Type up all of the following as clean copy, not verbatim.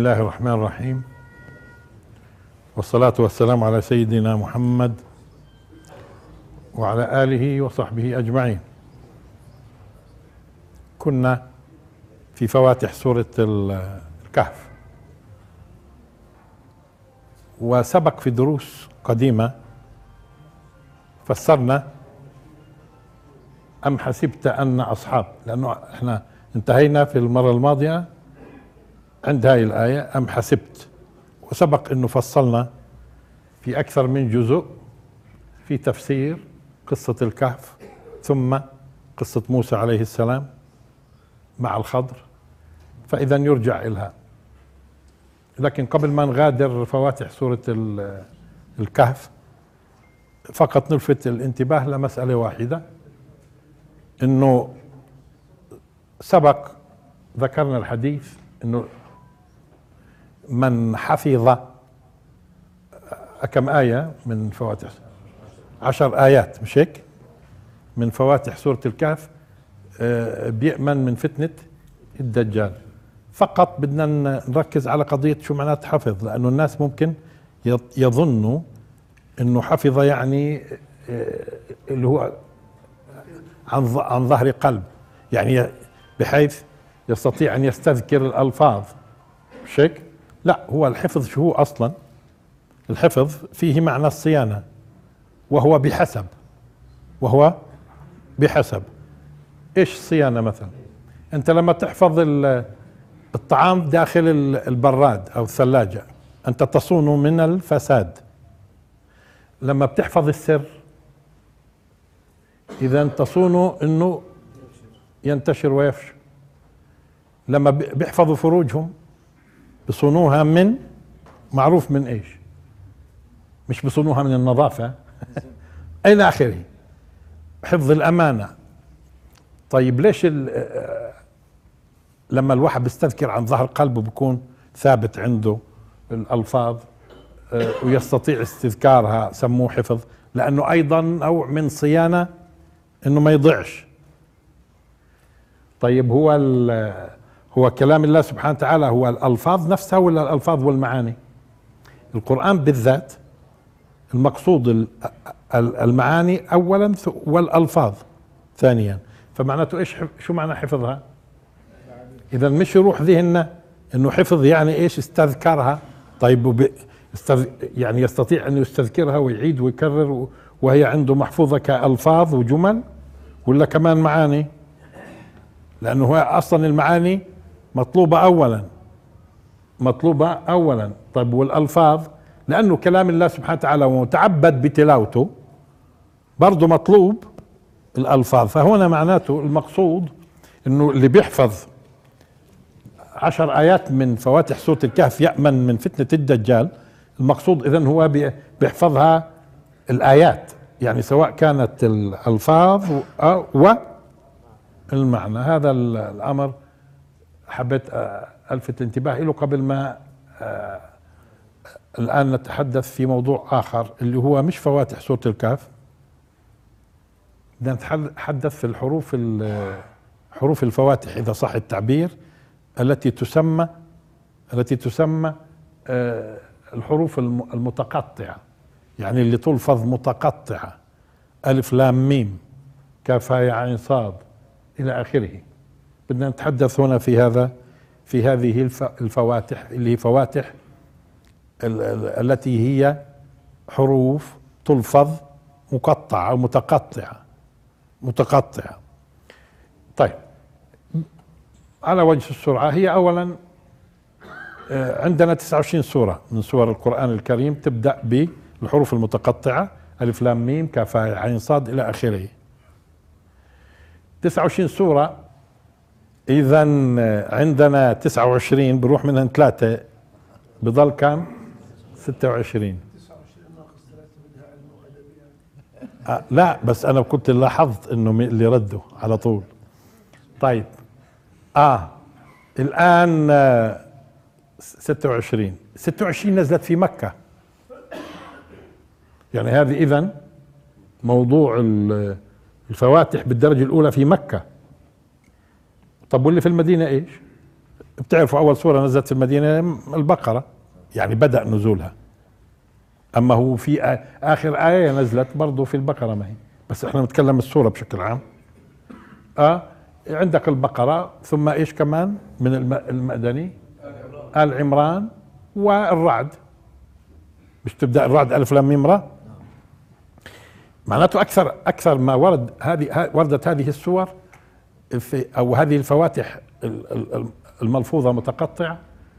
الله الرحمن الرحيم، والصلاة والسلام على سيدنا محمد وعلى آله وصحبه أجمعين. كنا في فواتح سورة الكهف، وسبق في دروس قديمة فسرنا أم حسبت أن أصحاب، لأنه احنا انتهينا في المرة الماضية عند هاي الآية أم حسبت، وسبق أنه فصلنا في أكثر من جزء في تفسير قصة الكهف، ثم قصة موسى عليه السلام مع الخضر، فإذا يرجع إلها. لكن قبل ما نغادر فواتح سورة الكهف فقط نلفت الانتباه لمسألة واحدة، أنه سبق ذكرنا الحديث أنه من حفظ كم آية من فواتح 10 آيات مش هيك من فواتح سورة الكهف بيأمن من فتنة الدجال. فقط بدنا نركز على قضية شو معنات حفظ، لأنه الناس ممكن يظنوا أنه حفظ يعني اللي هو عن ظهر قلب، يعني بحيث يستطيع أن يستذكر الألفاظ مش هيك؟ لا، هو الحفظ شو هو أصلا؟ الحفظ فيه معنى الصيانة، وهو بحسب ايش الصيانة؟ مثلا انت لما تحفظ الطعام داخل البراد او الثلاجة انت تصونه من الفساد. لما بتحفظ السر اذا تصونه انه ينتشر ويفشو. لما بيحفظوا فروجهم بصونوها من معروف من ايش، مش بصونوها من النظافة الى اخره. حفظ الامانة. طيب ليش لما الواحد بيستذكر عن ظهر قلبه بيكون ثابت عنده الالفاظ ويستطيع استذكارها، سموه حفظ، لانه ايضا نوع من صيانة انه ما يضيعش. طيب هو كلام الله سبحانه وتعالى هو الالفاظ نفسها ولا الالفاظ والمعاني؟ القرآن بالذات المقصود المعاني اولا والالفاظ ثانيا، فمعناته ايش شو معنى حفظها؟ اذا مش يروح ذهننا انه حفظ يعني ايش استذكرها. طيب يعني يستطيع ان يستذكرها ويعيد ويكرر وهي عنده محفوظة كألفاظ وجمل، ولا كمان معاني؟ لانه هو اصلا المعاني مطلوبة اولا. طيب والالفاظ لانه كلام الله سبحانه وتعالى ومتعبد بتلاوته برضه مطلوب الالفاظ. فهنا معناته المقصود انه اللي بيحفظ 10 آيات من فواتح سورة الكهف يأمن من فتنة الدجال. المقصود اذن هو بيحفظها الآيات، يعني سواء كانت الألفاظ والمعنى. هذا الأمر حبيت ألفت الانتباه له قبل ما الآن نتحدث في موضوع آخر اللي هو مش فواتح سورة الكهف. بدنا نتحدث في حروف الفواتح إذا صح التعبير، التي تسمى الحروف المتقطعة، يعني اللي تلفظ متقطعة، ألف لام ميم كاف هاء عين صاد إلى آخره. بدنا نتحدث هنا في هذه الفواتح اللي هي فواتح التي هي حروف تلفظ مقطعة أو متقطعة. طيب على وجه السرعة، هي أولا عندنا 29 سورة من سور القرآن الكريم تبدأ بالحروف المتقطعة، ألف لام ميم كاف هاء عين صاد إلى آخره. 29 سورة، إذا عندنا 29 بروح منها 3 بضل كم؟ 26. لا بس أنا كنت لاحظت إنه اللي ردوا على طول. طيب الآن 26 نزلت في مكة، يعني هذه إذن موضوع الفواتح بالدرجة الأولى في مكة. طب واللي في المدينة إيش؟ بتعرفوا أول سورة نزلت في المدينة البقرة، يعني بدأ نزولها. أما هو في آخر آية نزلت برضو في البقرة، ما هي بس احنا نتكلم السورة بشكل عام. عندك البقرة، ثم ايش كمان من المدني؟ آل عمران والرعد. مش تبدأ الرعد ألف لام ميم را؟ معناته أكثر ما وردت هذه السور أو هذه الفواتح الملفوظة متقطعة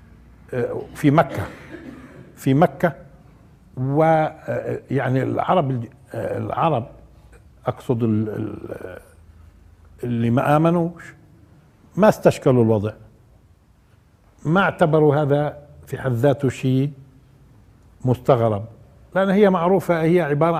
في مكة. ويعني العرب أقصد اللي ما آمنوش ما استشكلوا الوضع، ما اعتبروا هذا في حد ذاته شيء مستغرب، لأن هي معروفة، هي عبارة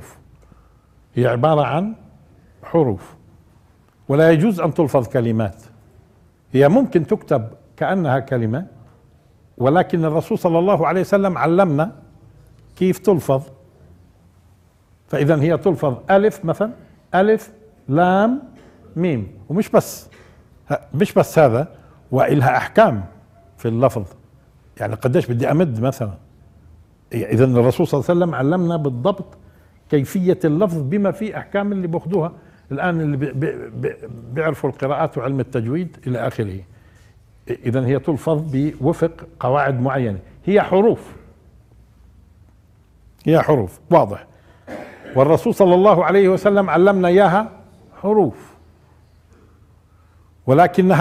عن حروف، ولا يجوز أن تلفظ كلمات. هي ممكن تكتب كأنها كلمة، ولكن الرسول صلى الله عليه وسلم علمنا كيف تلفظ. فإذا هي تلفظ ألف مثلا، ألف لام ميم، ومش بس هذا، وإلها أحكام في اللفظ. يعني قديش بدي أمد مثلا. إذا الرسول صلى الله عليه وسلم علمنا بالضبط كيفية اللفظ بما فيه أحكام اللي بأخذوها الآن، اللي بيعرفوا القراءات وعلم التجويد إلى آخره. إذا هي تلفظ بوفق قواعد معينة، هي حروف واضح. والرسول صلى الله عليه وسلم علمنا إياها حروف، ولكنها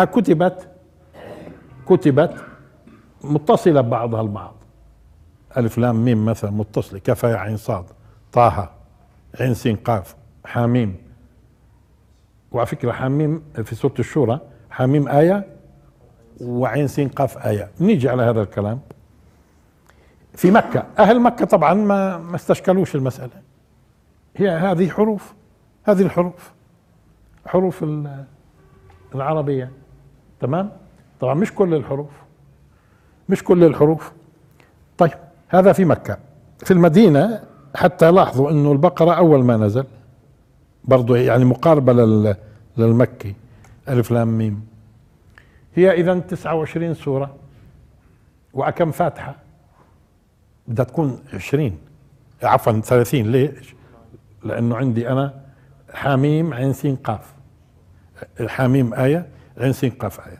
كتبت متصلة ببعضها البعض. ألف لام ميم مثلا متصلة، كاف يا عين صاد، طه، عين سين قاف، حاميم. وعلى فكرة حاميم في سورة الشورى، حاميم آية وعين سين قاف آية. نيجي على هذا الكلام في مكة. أهل مكة طبعا ما استشكلوش المسألة. هي هذه حروف العربية، تمام. طبعا مش كل الحروف. طيب هذا في مكة. في المدينة حتى لاحظوا انه البقرة اول ما نزل برضو يعني مقاربة للمكي، ألف لام ميم. هي اذا 29 سورة، وكم فاتحة؟ بدها تكون 20، عفوا 30. ليش؟ لانه عندي انا حاميم عين سين قاف، حاميم آية، عين سين قاف آية.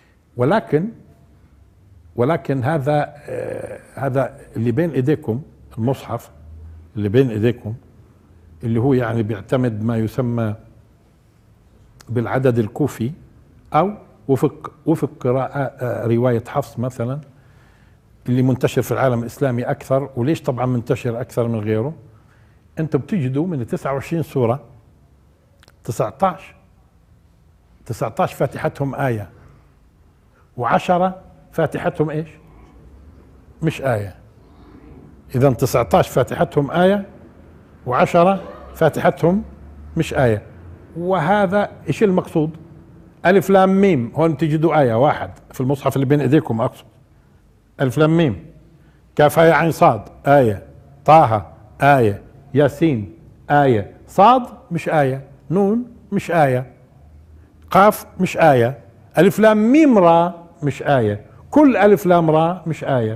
ولكن هذا اللي بين ايديكم، المصحف اللي بين ايديكم، اللي هو يعني بيعتمد ما يسمى بالعدد الكوفي، او وفق قراءة رواية حفص مثلا، اللي منتشر في العالم الاسلامي اكثر. وليش طبعا منتشر اكثر من غيره؟ انتم بتجدوا من 29 سورة 19 فاتحتهم آية، و10 فاتحتهم ايش؟ مش آية. اذا 19 فاتحتهم آية، و10 فاتحتهم مش آية. وهذا ايش المقصود؟ ألف لام ميم، هون تجدوا آية واحد في المصحف اللي بين ايديكم، اقصد ألف لام ميم. كاف يا عين صاد آية، طه آية، ياسين آية، صاد مش آية، نون مش آية، قاف مش آية، ألف لام ميم را مش آية، كل ألف لام را مش آية.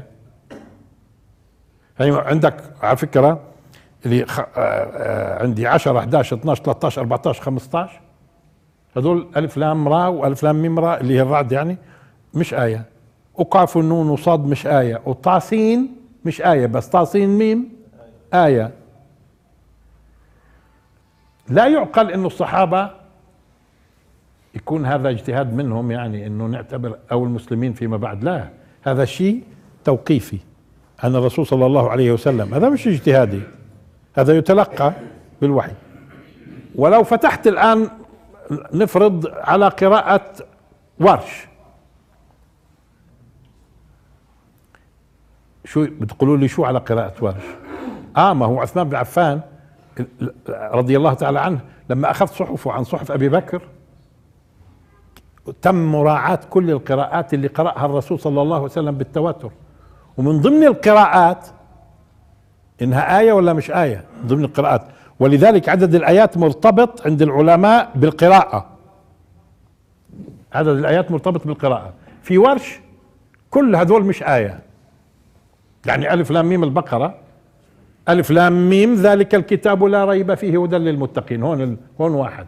يعني عندك على فكرة اللي عندي 10 11 12 13 14 15 هذول ألف لام را وألف لام ميم را اللي هي الرعد يعني مش آية، وقاف والنون وصاد مش آية، وطاسين مش آية، بس طاسين ميم آية. لا يعقل انه الصحابة يكون هذا اجتهاد منهم، يعني انه نعتبر او المسلمين فيما بعد. لا، هذا شيء توقيفي عن الرسول صلى الله عليه وسلم، هذا مش اجتهادي، هذا يتلقى بالوحي. ولو فتحت الان نفرض على قراءة ورش، شو بتقولوا لي؟ شو على قراءة ورش؟ ما هو عثمان بن عفان رضي الله تعالى عنه لما اخذ صحفه عن صحف ابي بكر تم مراعاة كل القراءات اللي قرأها الرسول صلى الله عليه وسلم بالتواتر، ومن ضمن القراءات انها آية ولا مش آية، ضمن القراءات. ولذلك عدد الآيات مرتبط عند العلماء بالقراءة، عدد الآيات مرتبط بالقراءة. في ورش كل هذول مش آية. يعني ألف لام ميم البقرة، ألف لام ميم ذلك الكتاب لا ريب فيه هدى للمتقين، هون واحد،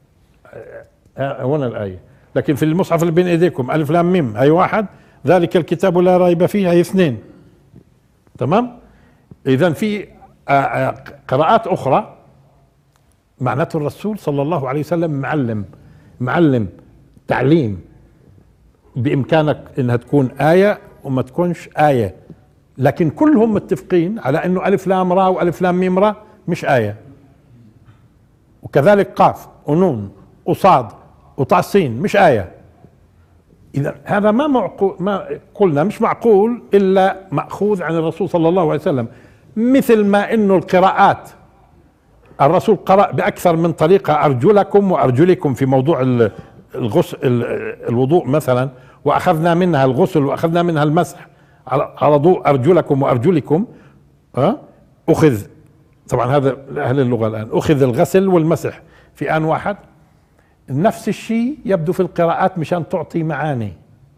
هون الآية. لكن في المصحف اللي بين ايديكم ألف لام ميم هي واحد، ذلك الكتاب لا ريب فيه هي اثنين. تمام؟ إذن في قراءات أخرى معناته الرسول صلى الله عليه وسلم معلم تعليم بإمكانك إنها تكون آية وما تكونش آية، لكن كلهم متفقين على إنه ألف لام را وألف لام ميم را مش آية، وكذلك قاف ونون وصاد وطاسين مش آية. إذا هذا ما معقول، ما قلنا مش معقول إلا مأخوذ عن الرسول صلى الله عليه وسلم. مثل ما إنه القراءات الرسول قرأ بأكثر من طريقة، أرجلكم وأرجلكم في موضوع الغسل الوضوء مثلا، وأخذنا منها الغسل وأخذنا منها المسح على ضوء أرجلكم وأرجلكم. أخذ طبعا هذا أهل اللغة الآن، أخذ الغسل والمسح في آن واحد. نفس الشيء يبدو في القراءات مشان تعطي معاني.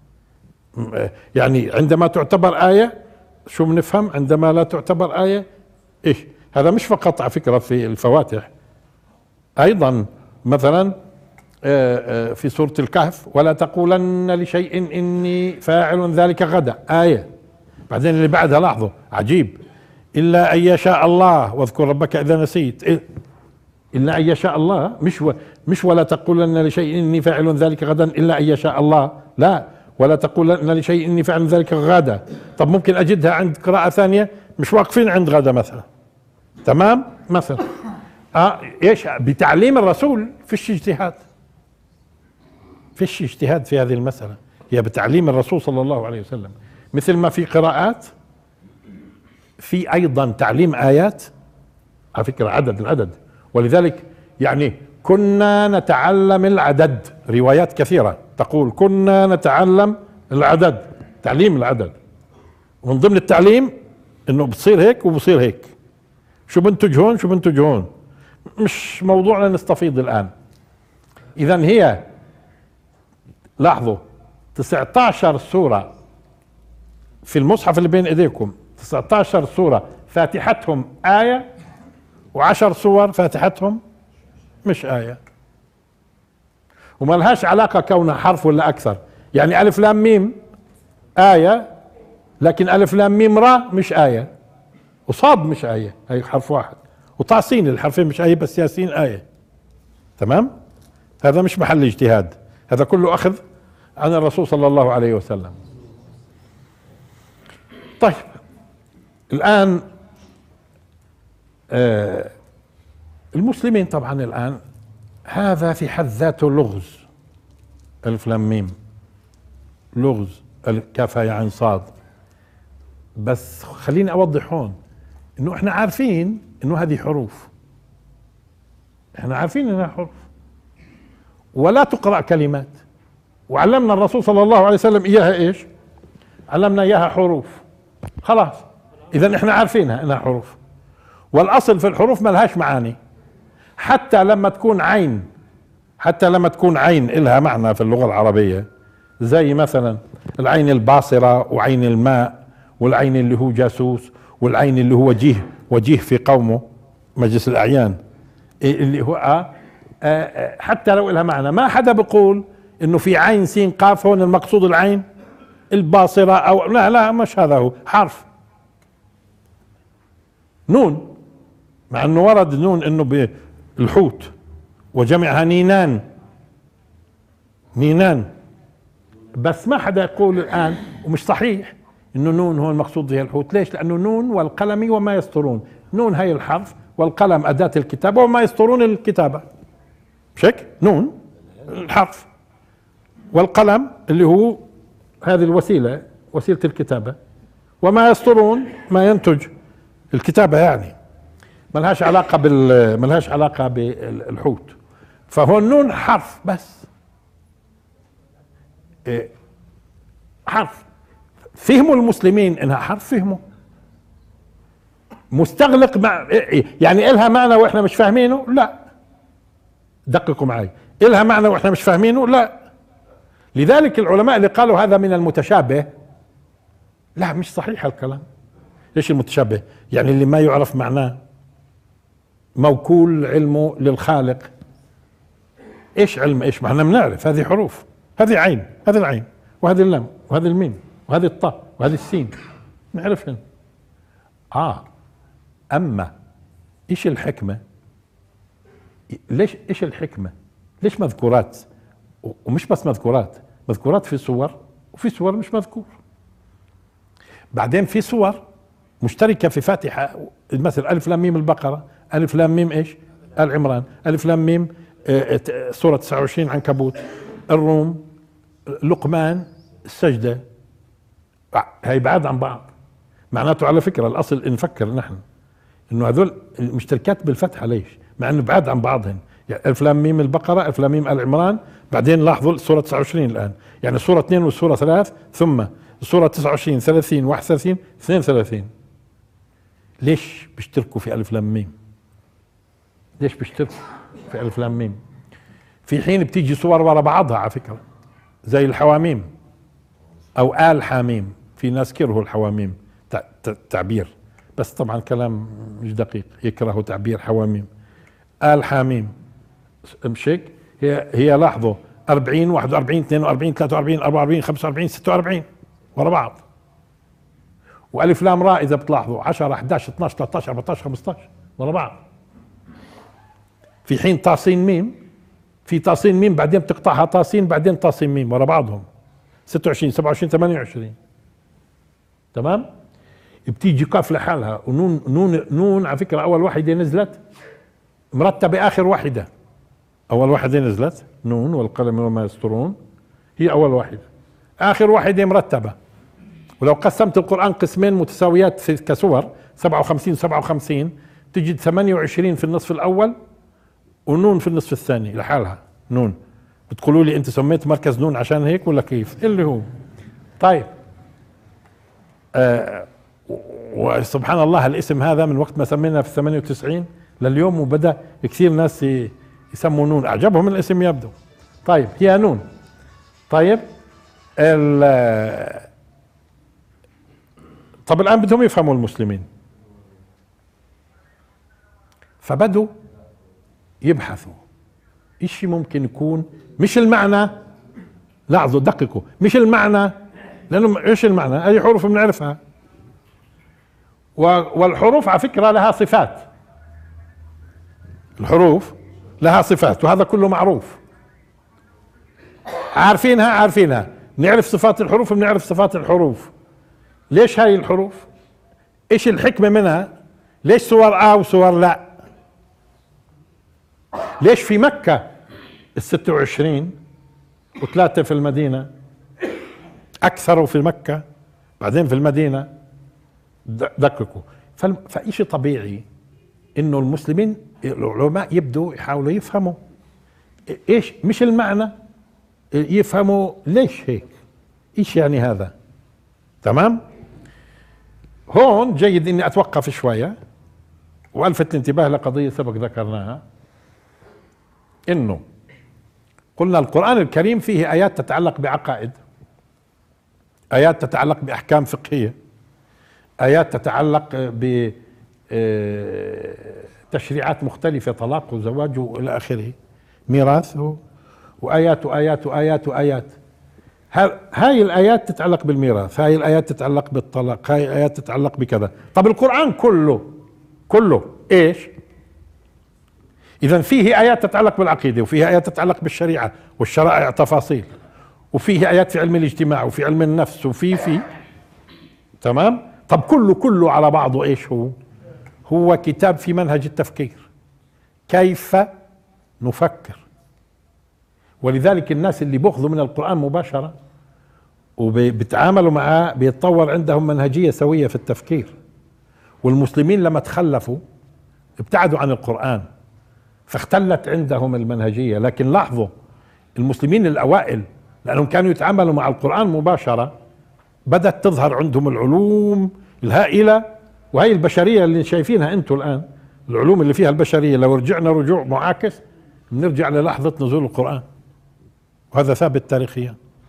يعني عندما تعتبر آية شو بنفهم، عندما لا تعتبر آية إيش. هذا مش فقط على فكرة في الفواتح، أيضا مثلا في سورة الكهف ولا تقولن لشيء إني فاعل ذلك غدا، آية. بعدين اللي بعدها لاحظوا عجيب، إلا أن يشاء الله واذكر ربك إذا نسيت. إلا أن يشاء الله، مش ولا تقولن لشيء إني فاعل ذلك غدا إلا أن يشاء الله، لا، ولا تقولن لشيء إني فاعل ذلك غدا. طب ممكن أجدها عند قراءة ثانية مش واقفين عند غدا مثلا. تمام مثلا ايش بتعليم الرسول فيش اجتهاد، فيش اجتهاد في هذه المسألة، هي بتعليم الرسول صلى الله عليه وسلم. مثل ما في قراءات في أيضا تعليم آيات على فكرة العدد. ولذلك يعني كنا نتعلم العدد، روايات كثيرة تقول كنا نتعلم العدد، تعليم العدد. ومن ضمن التعليم انه بتصير هيك وبصير هيك، شو بنتج هون شو بنتج هون، مش موضوعنا نستفيض الآن. إذا هي لاحظوا 19 سورة في المصحف اللي بين ايديكم، 19 سورة فاتحتهم آية، و10 سور فاتحتهم مش آية، وما لهاش علاقة كونها حرف ولا أكثر. يعني ألف لام ميم آية، لكن ألف لام ميم را مش آية، وصاد مش آية، هي حرف واحد، وطاسين الحرفين مش آية، بس ياسين آية. تمام؟ هذا مش محل اجتهاد، هذا كله أخذ عن الرسول صلى الله عليه وسلم. طيب الآن المسلمين طبعا الآن هذا في حد ذاته لغز، ألف لام ميم لغز، الكاف يا عين صاد. بس خليني أوضح هون إنه إحنا عارفين إنه هذه حروف، إحنا عارفين إنها حروف ولا تقرأ كلمات، وعلمنا الرسول صلى الله عليه وسلم إياها إيش؟ علمنا إياها حروف، خلاص. إذا إحنا عارفينها إنها حروف، والأصل في الحروف ما لهاش معاني. حتى لما تكون عين إلها معنى في اللغة العربية، زي مثلا العين الباصرة وعين الماء، والعين اللي هو جاسوس، والعين اللي هو وجيه في قومه مجلس الأعيان، اللي هو حتى لو إلها معنى ما حدا بيقول إنه في عين سين قاف هون المقصود العين الباصرة، أو لا مش هذا هو حرف نون، مع انه ورد نون انه بالحوت وجمعها نينان، بس ما حدا يقول الان، ومش صحيح انه نون هو المقصود به الحوت. ليش؟ لانه نون والقلم وما يسطرون، نون هي الحرف والقلم اداة الكتابة وما يسطرون الكتابة، مش هيك؟ نون الحرف والقلم اللي هو هذه الوسيلة، وسيلة الكتابة، وما يسطرون ما ينتج الكتابة، يعني ملهاش علاقة بالحوت. فهو النون حرف بس، حرف. فهموا المسلمين انها حرف، فهموا مستغلق يعني إلها معنى واحنا مش فاهمينه؟ لا، دققوا معي، إلها معنى واحنا مش فاهمينه؟ لا، لذلك العلماء اللي قالوا هذا من المتشابه، لا مش صحيح الكلام. ايش المتشابه؟ يعني اللي ما يعرف معناه، موكول علمه للخالق. ايش علم ايش؟ ما احنا بنعرف هذه حروف، هذه عين، هذه العين، وهذه اللام، وهذه الميم، وهذه الطاء، وهذه السين، نعرفهن. اما ايش الحكمة؟ ليش ايش الحكمة؟ ليش مذكورات ومش بس مذكورات، مذكورات في صور وفي صور مش مذكور. بعدين في صور مشتركة في فاتحة، مثل ألف لام ميم البقرة، ألف لام ميم ايش؟ آل عمران، ألف لام ميم سورة 29 عنكبوت، الروم، لقمان، السجدة. هي بعاد عن بعض. معناته على فكرة الأصل إن نفكر نحن إنه هذول مشتركات بالفتحة، ليش؟ مع إنه بعاد عن بعضهن. يعني ألف لام ميم البقرة، ألف لام ميم آل عمران، بعدين لاحظوا سورة 29 الآن، يعني سورة 2 والسورة 3، ثم سورة 29 30 31 32. ليش بيشتركوا في ألف لام ميم؟ ليش بيشتركوا في ألف لام ميم؟ في حين بتيجي صور ورا بعضها على فكرة، زي الحواميم أو آل حاميم. في ناس كرهوا الحواميم تعبير، بس طبعا كلام مش دقيق، يكرهوا تعبير حواميم. آل حاميم مش هيك؟ هي لاحظوا 40 41 42 43 44 45 46 ورا بعض. والف لام راء اذا بتلاحظوا 10 11 12 13 14 15 ورا بعض. في حين طاسين ميم، في طاسين ميم بعدين بتقطعها طاسين بعدين طاسين ميم ورا بعضهم 26 27 28. تمام؟ بتيجي قاف لحالها، ونون نون على فكره اول واحده نزلت مرتبه، اخر واحده اول واحده نزلت نون والقلم وما يسطرون، هي اول واحده، اخر واحده مرتبه. ولو قسمت القرآن قسمين متساويات كسور 57 57 تجد 28 في النصف الأول ونون في النصف الثاني لحالها. نون بتقولوا لي أنت سميت مركز نون عشان هيك ولا كيف؟ اللي هو طيب. وسبحان الله الاسم هذا من وقت ما سمينا في 98 لليوم، وبدأ كثير ناس يسموا نون، أعجبهم الاسم يبدو. طيب هي نون. طيب طب الآن بدهم يفهموا المسلمين، فبدوا يبحثوا إشي ممكن يكون مش المعنى. لاحظوا دققوا، مش المعنى، لأنه إيش المعنى؟ هذه حروف بنعرفها، والحروف على فكرة لها صفات. الحروف لها صفات وهذا كله معروف، عارفينها، نعرف صفات الحروف، بنعرف صفات الحروف. ليش هاي الحروف؟ ايش الحكمة منها؟ ليش صور وصور لا؟ ليش في مكة 26 و3 في المدينة؟ أكثروا في مكة بعدين في المدينة. دققوا. فإشي طبيعي إنه المسلمين العلماء يبدوا يحاولوا يفهموا إيش مش المعنى، يفهموا ليش هيك، إيش يعني هذا. تمام؟ هون جيد إني أتوقف شوية وألفت الانتباه لقضية سبق ذكرناها، إنه قلنا القرآن الكريم فيه آيات تتعلق بعقائد، آيات تتعلق بأحكام فقهية، آيات تتعلق بتشريعات مختلفة، طلاق وزواج وإلى آخره، ميراث، وآيات وآيات وآيات وآيات. هاي الآيات تتعلق بالميراث، هاي الآيات تتعلق بالطلاق، هاي الآيات تتعلق بكذا. طب القرآن كله إيش؟ إذن فيه آيات تتعلق بالعقيدة، وفيه آيات تتعلق بالشريعة والشرائع تفاصيل، وفيه آيات في علم الاجتماع وفي علم النفس وفي تمام. طب كله على بعضه إيش هو كتاب في منهج التفكير، كيف نفكر. ولذلك الناس اللي بيأخذوا من القرآن مباشرة وبيتعاملوا معاه بيتطور عندهم منهجية سوية في التفكير. والمسلمين لما تخلفوا ابتعدوا عن القرآن فاختلت عندهم المنهجية. لكن لاحظوا المسلمين الأوائل لأنهم كانوا يتعاملوا مع القرآن مباشرة بدأت تظهر عندهم العلوم الهائلة، وهي البشرية اللي شايفينها انتم الآن، العلوم اللي فيها البشرية لو رجعنا رجوع معاكس بنرجع للحظة نزول القرآن، وهذا ثابت تاريخيا.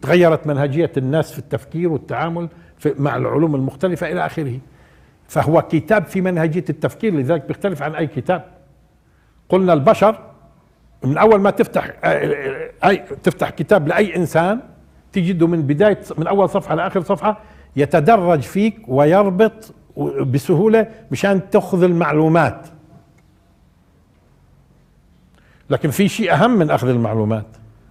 تغيرت منهجية الناس في التفكير والتعامل مع العلوم المختلفة إلى آخره. فهو كتاب في منهجية التفكير، لذلك بيختلف عن أي كتاب. قلنا البشر من أول ما تفتح كتاب لأي إنسان تجده من أول صفحة لآخر صفحة يتدرج فيك ويربط بسهولة مشان تأخذ المعلومات. لكن في شيء أهم من أخذ المعلومات،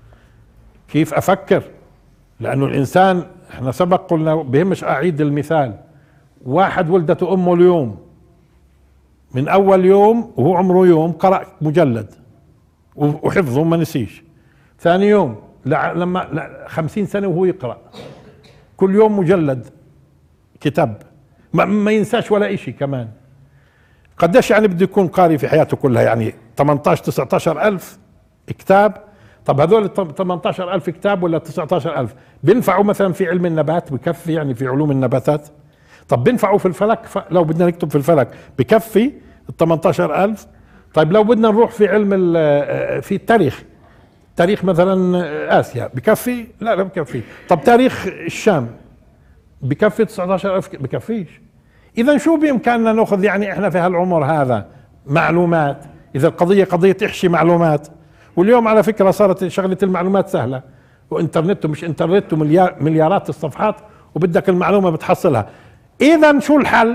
كيف أفكر. لأنه الإنسان، احنا سبق قلنا بهمش أعيد المثال، واحد ولدته أمه اليوم، من أول يوم وهو عمره يوم قرأ مجلد وحفظه ما نسيش. ثاني يوم لما 50 سنة وهو يقرأ كل يوم مجلد كتاب ما ينساش ولا إشي كمان. قديش يعني بده يكون قاري في حياته كلها؟ يعني 18-19 ألف كتاب. طب هذول 18 ألف كتاب ولا 19 ألف بينفعوا مثلا في علم النبات؟ بكفي يعني في علوم النباتات؟ طب بينفعوا في الفلك؟ لو بدنا نكتب في الفلك بكفي 18 ألف؟ طيب لو بدنا نروح في علم في التاريخ، تاريخ مثلا آسيا بكفي؟ لا بكفي. طب تاريخ الشام بكفي 19 ألف؟ بكفيش. إذا شو بإمكاننا نأخذ يعني إحنا في هالعمر هذا معلومات؟ إذا القضية قضية إحشي معلومات. واليوم على فكرة صارت شغلة المعلومات سهلة، وإنترنت ومش إنترنت ومليارات الصفحات وبدك المعلومة بتحصلها. إذا شو الحل؟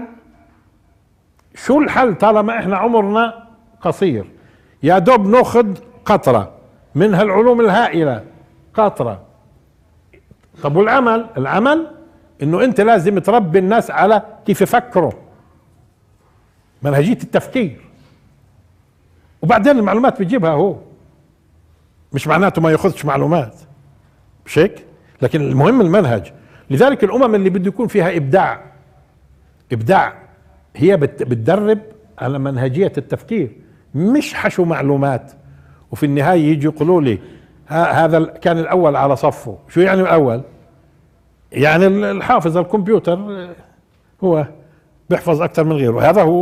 شو الحل طالما إحنا عمرنا قصير؟ يا دوب نأخذ قطرة من هالعلوم الهائلة، قطرة. طب والعمل؟ العمل إنه أنت لازم تربي الناس على كيف يفكروا، منهجية التفكير، وبعدين المعلومات بيجيبها هو. مش معناته ما ياخذش معلومات، مش هيك؟ لكن المهم المنهج. لذلك الأمم اللي بده يكون فيها إبداع هي بتدرب على منهجية التفكير، مش حشو معلومات وفي النهاية يجي يقولوا لي هذا كان الأول على صفه. شو يعني الأول؟ يعني الحافظ الكمبيوتر هو بيحفظ أكثر من غيره.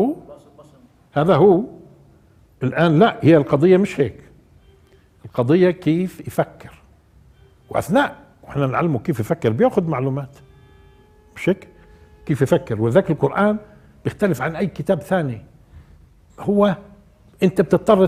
هذا هو الآن. لا، هي القضية مش هيك. القضية كيف يفكر، وأثناء وإحنا نعلمه كيف يفكر بياخذ معلومات، مش هيك؟ كيف يفكر. وذاك القرآن بيختلف عن أي كتاب ثاني. هو أنت بتضطر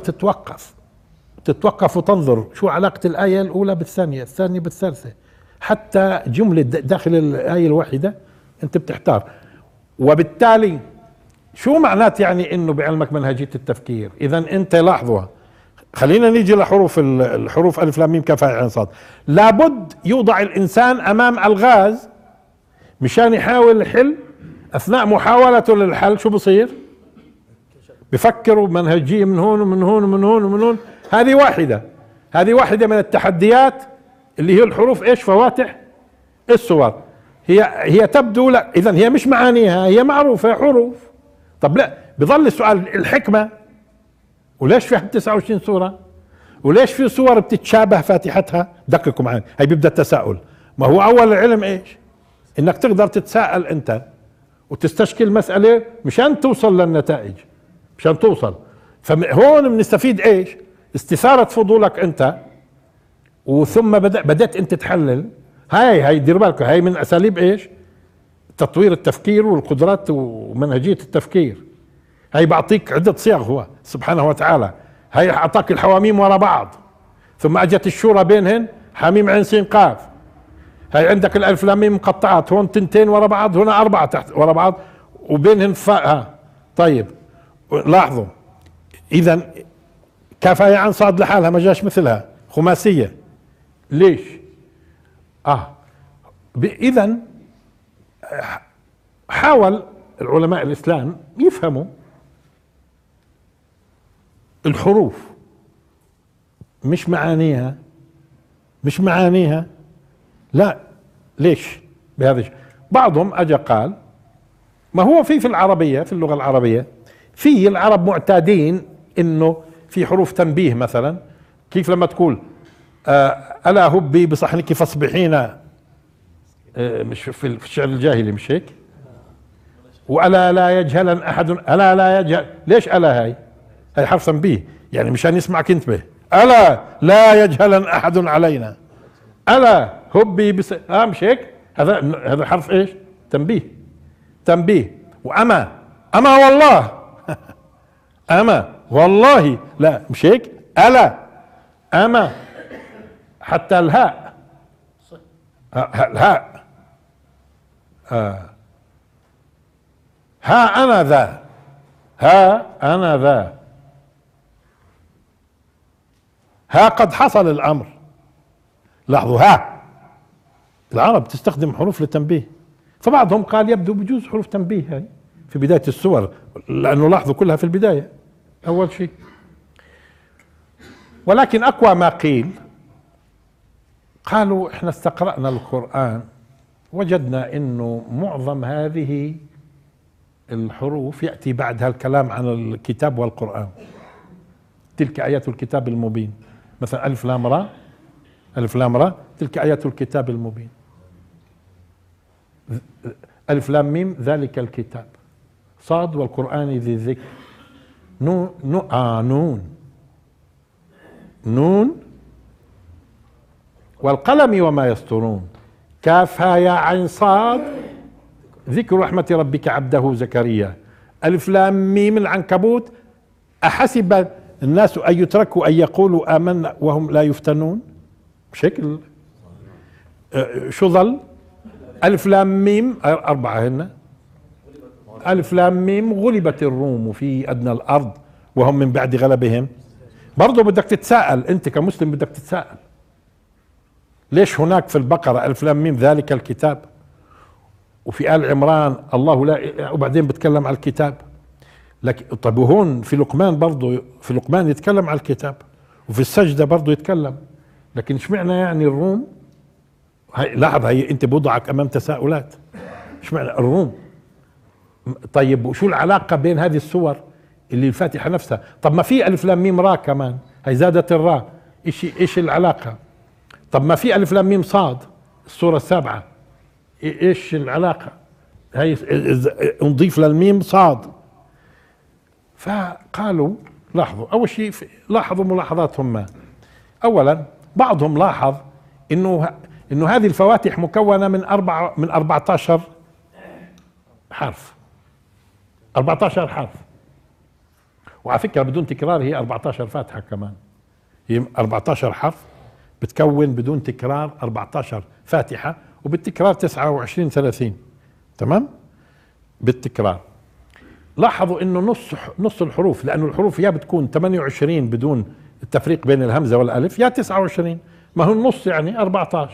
تتوقف وتنظر شو علاقة الآية الأولى بالثانية، الثانية بالثالثة، حتى جملة داخل الآية الواحدة أنت بتحتار. وبالتالي شو معنات يعني إنه بعلمك منهجية التفكير؟ إذا أنت لاحظوها. خلينا نيجي لحروف الحروف ألف لام ميم كاف هاء عين صاد. لابد يوضع الإنسان أمام ألغاز مشان يحاول الحل. أثناء محاولته للحل شو بصير؟ بفكروا بمنهجية من هون ومن هون ومن هون ومن هون. هذه واحدة من التحديات اللي هي الحروف. ايش فواتح الصور. هي تبدو لا، إذا هي مش معانيها، هي معروفة حروف. طب لا، بظل السؤال الحكمة. وليش في 29 سورة؟ وليش في صور بتتشابه فاتحتها؟ دققوا معي، هي بيبدأ التساؤل. ما هو أول العلم ايش؟ انك تقدر تتساءل انت وتستشكل مسألة مشان توصل للنتائج، مشان توصل. فهون بنستفيد ايش؟ استثارة فضولك انت، وثم بدأت انت تحلل. هاي دير بالكم، هاي من اساليب ايش؟ تطوير التفكير والقدرات ومنهجية التفكير. هاي بعطيك عدة صيغ هو سبحانه وتعالى. هاي اعطاك الحواميم ورا بعض، ثم اجت الشورى بينهن حميم عين سين قاف. هاي عندك الالف لام ميم مقطعات، هون تنتين ورا بعض، هنا 4 تحت ورا بعض وبينهن فاء. طيب لاحظوا، اذا كاف هاء عين صاد لحالها ما جاش مثلها خماسية. ليش؟ اذا حاول العلماء الإسلام يفهموا الحروف مش معانيها. لا، ليش بهذا الشيء؟ بعضهم اجى قال ما هو في العربية، في اللغة العربية في العرب معتادين انه في حروف تنبيه مثلا. كيف لما تقول ألا هبي بصحنك فاصبحين، مش في الشعر الجاهلي مش هيك؟ وألا لا يجهلن أحد، ألا لا يجهل. ليش ألا؟ هاي حرف تنبيه، يعني مشان يسمعك انتبه. ألا لا يجهلن أحد علينا، ألا هبي مش هيك؟ هذا حرف ايش؟ تنبيه. تنبيه. واما والله اما والله، لا مش هيك؟ الا اما، حتى الهاء الهاء ها انا ذا، ها انا ذا، ها قد حصل الامر. لاحظوا، ها العرب تستخدم حروف للتنبيه، فبعضهم قال يبدو بجوز حروف تنبيه هاي في بداية السور، لأنه لاحظوا كلها في البداية أول شيء. ولكن أقوى ما قيل، قالوا احنا استقرأنا القرآن وجدنا انه معظم هذه الحروف يأتي بعدها الكلام عن الكتاب والقرآن. تلك آيات الكتاب المبين، مثلا ألف لام را، ألف لام را تلك آيات الكتاب المبين. ألف لام ميم ذلك الكتاب، صاد والقرآن ذي الذكر، نون والقلم وما يسطرون، كاف ها يا عين صاد ذكر رحمة ربك عبده زكريا، ألف لام ميم العنكبوت، أحسب الناس أن يتركوا أن يقولوا آمنا وهم لا يفتنون. بشكل شو ظل؟ ألف لام ميم أربعة هن، ألف لام ميم غلبت الروم في أدنى الأرض وهم من بعد غلبهم. برضو بدك تتساءل أنت كمسلم، بدك تتساءل ليش هناك في البقرة ألف لام ميم ذلك الكتاب، وفي آل عمران الله لا، وبعدين بتكلم على الكتاب. لكن طيب وهون في لقمان، برضو في لقمان يتكلم على الكتاب، وفي السجدة برضو يتكلم، لكن اشمعنى يعني الروم؟ هاي لاحظ، هي انت بوضعك امام تساؤلات، اشمعنى الروم؟ طيب وشو العلاقة بين هذه السور اللي الفاتحة نفسها؟ طب ما في ألف لام ميم را كمان، هي زادت الراء، ايش العلاقة؟ طب ما في ألف لام ميم صاد السورة السابعة، ايش العلاقة؟ هي نضيف للميم صاد. فقالوا لاحظوا، اول شيء لاحظوا ملاحظاتهم ما. اولا بعضهم لاحظ انه هذه الفواتح مكونة من 14 حرف، 14 حرف، وعلى فكرة بدون تكرار هي 14 فاتحة كمان، هي 14 حرف بتكون بدون تكرار 14 فاتحة، وبالتكرار 29 30. تمام؟ بالتكرار. لاحظوا انه نص الحروف، لانه الحروف يا بتكون 28 بدون التفريق بين الهمزة والالف، يا 29، ما هو النص يعني 14،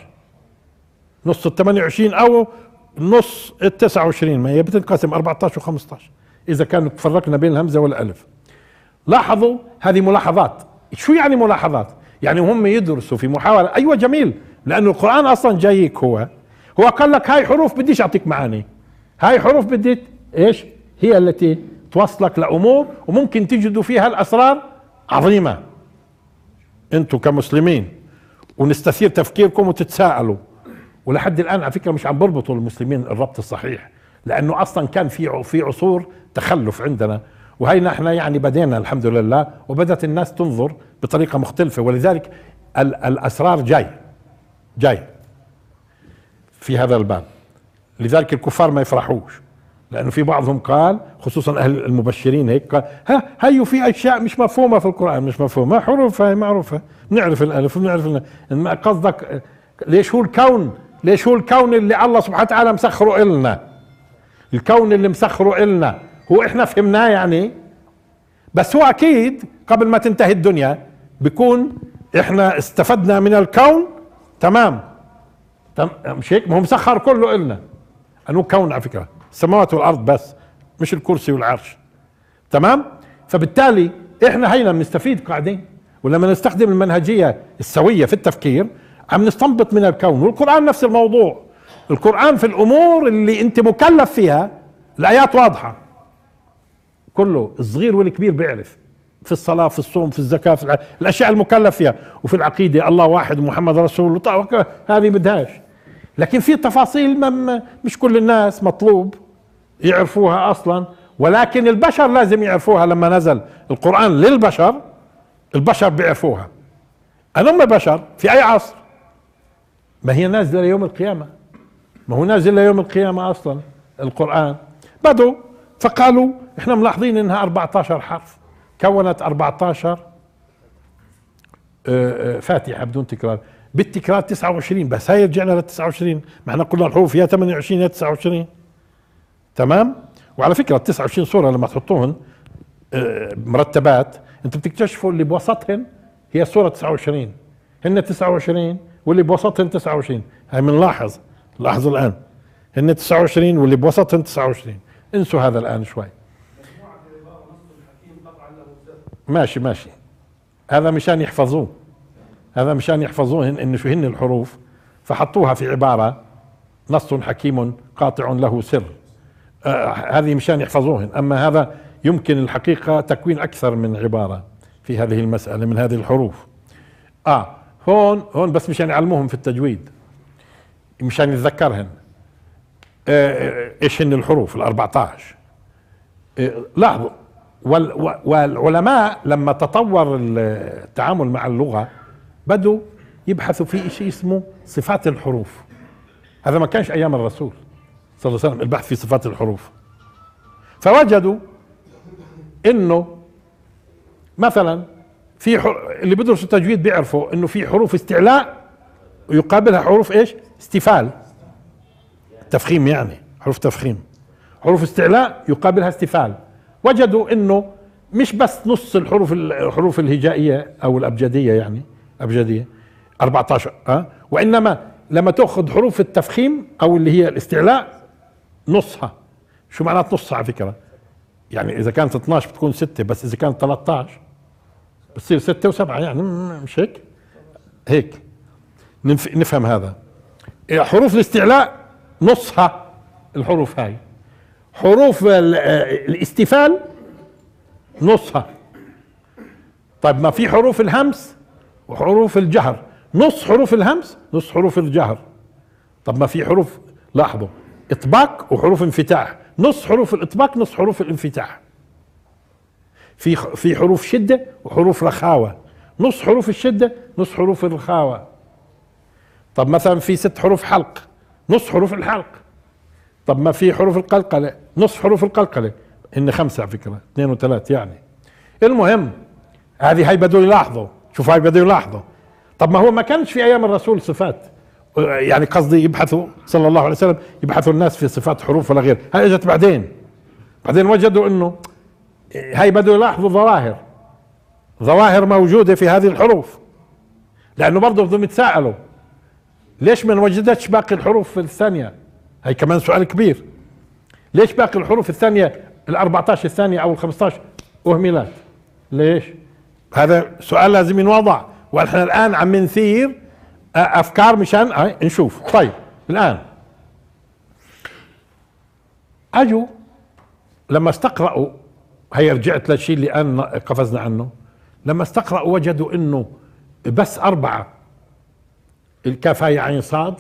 نص ال 28 او نص ال 29، ما هي بتنقسم 14 و15 اذا كان فرقنا بين الهمزة والالف. لاحظوا هذه ملاحظات. شو يعني ملاحظات؟ يعني هم يدرسوا في محاولة، ايوه جميل، لانه القرآن اصلا جايك هو قال لك هاي حروف بديش اعطيك معاني، هاي حروف بدي ايش؟ هي التي توصلك لامور وممكن تجدوا فيها الاسرار عظيمة انتم كمسلمين، ونستثير تفكيركم وتتساءلوا. ولحد الان على فكرة مش عم بربطوا المسلمين الربط الصحيح، لانه اصلا كان في عصور تخلف عندنا، وهي نحن يعني بدينا الحمد لله، وبدأت الناس تنظر بطريقة مختلفة، ولذلك الاسرار جاي في هذا الباب. لذلك الكفار ما يفرحوش، لانه في بعضهم قال، خصوصا اهل المبشرين هيك، قال هي في اشياء مش مفهومه في القران، مش مفهومه، حروف هي معروفه، بنعرف الالف بنعرف قصدك ليش هو الكون اللي الله سبحانه وتعالى مسخره إلنا، الكون اللي مسخره إلنا هو احنا فهمناه يعني، بس هو اكيد قبل ما تنتهي الدنيا بيكون احنا استفدنا من الكون. تمام مش هيك؟ ما هو مسخر كله إلنا، انه كون على فكرة السماوات والارض بس، مش الكرسي والعرش. تمام؟ فبالتالي احنا هينا بنستفيد قاعدين، ولما نستخدم المنهجية السوية في التفكير عم نستنبط من الكون. والقرآن نفس الموضوع، القرآن في الامور اللي انت مكلف فيها الايات واضحة، كله الصغير والكبير بيعرف، في الصلاة في الصوم في الزكاة في الاشياء المكلف فيها، وفي العقيدة الله واحد ومحمد رسول الله، هذه بدهاش. لكن في تفاصيل مش كل الناس مطلوب يعرفوها اصلا، ولكن البشر لازم يعرفوها. لما نزل القرآن للبشر البشر بيعرفوها، هم بشر في اي عصر، ما هي نازلة ليوم القيامة، ما هو نازل ليوم القيامة أصلا القرآن. بدوا فقالوا احنا ملاحظين انها 14 حرف، كونت 14 فاتحة بدون تكرار، بالتكرار 29، بس هاي رجعنا لل 29، ما احنا قلنا الحروف يا 28 يا 29. تمام. وعلى فكرة ال 29 سورة لما تحطوهن مرتبات انتم بتكتشفوا اللي بوسطهن هي السورة 29، هن 29 واللي بوسطهن 29. هاي بنلاحظ، لاحظوا الآن هن 29 واللي بوسطهن 29. انسوا هذا الآن شوي. ماشي ماشي، هذا مشان يحفظوه، هذا مشان يحفظوه إن شو هن الحروف، فحطوها في عبارة نص حكيم قاطع له سر. هذه مشان يحفظوهن، أما هذا يمكن الحقيقة تكوين أكثر من عبارة في هذه المسألة من هذه الحروف. هون بس مشان يعلموهم في التجويد، مشان يتذكرهن ايش هن الحروف ال14. لاحظوا، والعلماء لما تطور التعامل مع اللغة بدوا يبحثوا في شيء اسمه صفات الحروف. هذا ما كانش ايام الرسول صلى الله عليه وسلم البحث في صفات الحروف، فوجدوا انه مثلا في اللي بيدرسوا التجويد بيعرفوا انه في حروف استعلاء ويقابلها حروف ايش؟ استفال، تفخيم، يعني حروف تفخيم، حروف استعلاء يقابلها استفال. وجدوا انه مش بس نص الحروف الهجائية او الابجدية، يعني ابجدية 14، وانما لما تاخذ حروف التفخيم او اللي هي الاستعلاء نصها. شو معنات نصها على فكرة؟ يعني اذا كانت 12 بتكون 6، بس اذا كانت 13 بتصير 6 و7، يعني مش هيك؟ هيك نفهم هذا. حروف الاستعلاء نصها الحروف هاي، حروف الاستفال نصها. طيب ما في حروف الهمس وحروف الجهر، نص حروف الهمس نص حروف الجهر. طب ما في حروف، لاحظوا، اطباق وحروف انفتاح، نص حروف الاطباق نص حروف الانفتاح. في حروف شدة وحروف رخاوة، نص حروف الشدة نص حروف الرخاوة. طب مثلا في 6 حروف حلق، نص حروف الحلق. طب ما في حروف القلقلة، نص حروف القلقلة، هن 5 على فكرة، 2 و3 يعني. المهم هاي بدوا يلاحظوا، شوف هاي بدوا يلاحظوا. طب ما هو ما كانش في ايام الرسول صفات، يعني قصدي يبحثوا صلى الله عليه وسلم، يبحثوا الناس في صفات حروف ولا غير، هاي اجت بعدين وجدوا انه هاي بدوا يلاحظوا ظواهر موجودة في هذه الحروف، لانه برضه بدهم يتساءلوا ليش ما وجدتش باقي الحروف الثانية. هاي كمان سؤال كبير، ليش باقي الحروف الثانية ال14 الثانية او ال15 اهملت؟ ليش؟ هذا سؤال لازم ينوضع، واحنا الان عم نثير افكار مشان نشوف. طيب الان اجوا لما استقرأوا، هي رجعت للشيء اللي الان قفزنا عنه، لما استقرأوا وجدوا انه بس 4، الكاف هاي عين صاد،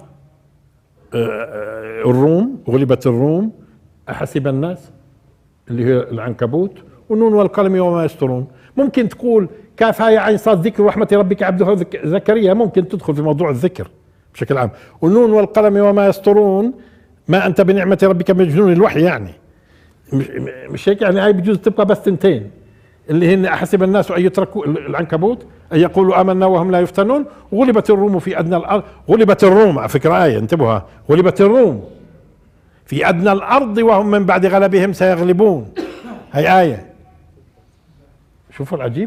الروم، غلبت الروم، أحسب الناس اللي هي العنكبوت، والنون والقلم وما يسطرون. ممكن تقول كاف هاي عين صاد ذكر رحمة ربك عبده زكريا، ممكن تدخل في موضوع الذكر بشكل عام. والنون والقلم وما يسطرون ما أنت بنعمة ربك مجنون، الوحي يعني مش هيك؟ يعني هاي بجوز تبقى بس 2 اللي هن أحسب الناس أن يتركوا، العنكبوت، أن يقولوا آمنا وهم لا يفتنون. وغلبت الروم في أدنى الأرض، غلبت الروم على فكرة آية، انتبهوا، غلبت الروم في أدنى الأرض وهم من بعد غلبهم سيغلبون، هي آية. شوفوا العجيب،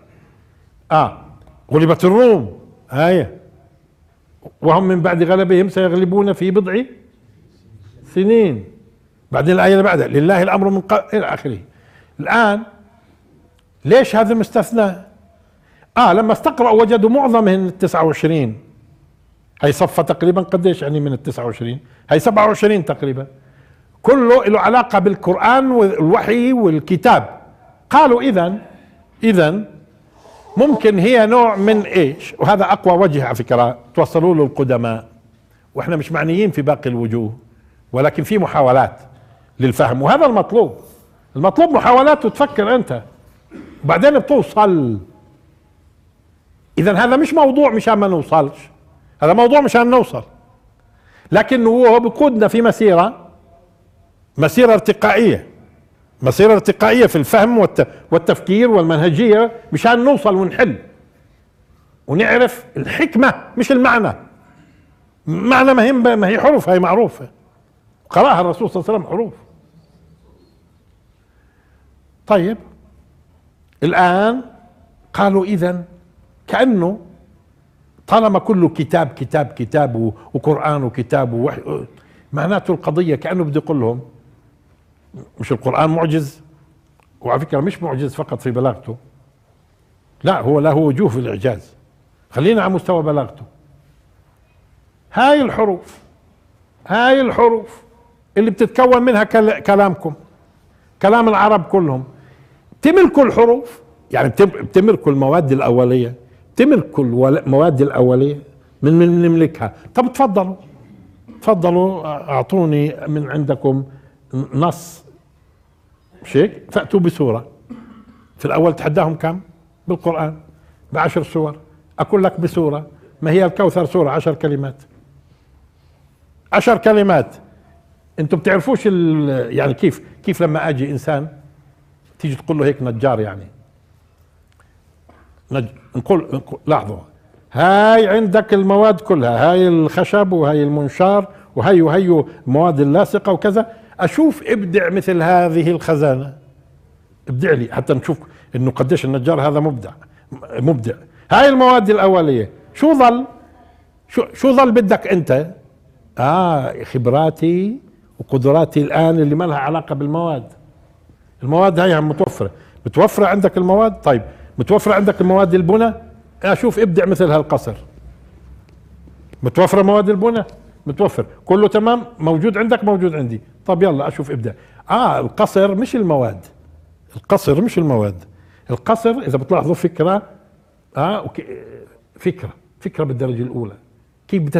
غلبت الروم آية، وهم من بعد غلبهم سيغلبون في بضع سنين. بعدين الآية اللي بعدها لله الأمر من قبل إلى آخره. الآن ليش هذا مستثنى؟ لما استقرأوا وجدوا معظمهن 29. هي صفة تقريبا قديش يعني من 29؟ هي 27 تقريبا، كله له علاقة بالقرآن والوحي والكتاب. قالوا إذن ممكن هي نوع من ايش؟ وهذا أقوى وجه على فكرة توصلوا له القدماء، واحنا مش معنيين في باقي الوجوه، ولكن في محاولات للفهم، وهذا المطلوب محاولات، وتفكر انت وبعدين بتوصل. اذا هذا مش موضوع مشان ما نوصلش، هذا موضوع مشان نوصل، لكن هو بقودنا في مسيرة ارتقائية، مسيرة ارتقائية في الفهم والتفكير والمنهجية مشان نوصل ونحل ونعرف الحكمة مش المعنى. معنى ما هي حروف، هي معروفة، قرأها الرسول صلى الله عليه وسلم حروف. طيب الآن قالوا إذن كأنه طالما كله كتاب كتاب كتاب وقرآن وكتاب ووحي، معناته القضية كأنه بده يقول لهم مش القرآن معجز، وعلى فكرة مش معجز فقط في بلاغته، لا هو له وجوه في الإعجاز، خلينا على مستوى بلاغته. هاي الحروف اللي بتتكون منها كلامكم، كلام العرب كلهم، تملكوا الحروف، يعني بتملكوا المواد الأولية، تملكوا المواد الأولية من نملكها. طب تفضلوا أعطوني من عندكم نص، مش هيك؟ فأتوا بسورة. في الأول تحداهم كم بالقرآن؟ ب10 سور. أقول لك بسورة، ما هي الكوثر سورة 10 كلمات، 10 كلمات. انتم بتعرفوش يعني كيف لما اجي انسان تيجي تقول له هيك نجار، يعني نقول لاحظوا، هاي عندك المواد كلها، هاي الخشب وهاي المنشار وهي المواد اللاصقة وكذا، اشوف ابدع مثل هذه الخزانة، ابدع لي حتى نشوف انه قديش النجار هذا مبدع. هاي المواد الاولية، شو ظل بدك انت؟ خبراتي وقدراتي الان اللي ما لها علاقة المواد هاي متوفرة عندك المواد. طيب متوفرة عندك المواد البنى، اشوف ابدع مثل هالقصر. متوفرة مواد البنى، متوفر كله تمام، موجود عندك موجود عندي. طب يلا اشوف ابدع. القصر مش المواد، القصر اذا بتلاحظوا فكرة، فكرة بالدرجة الاولى، كيف بدها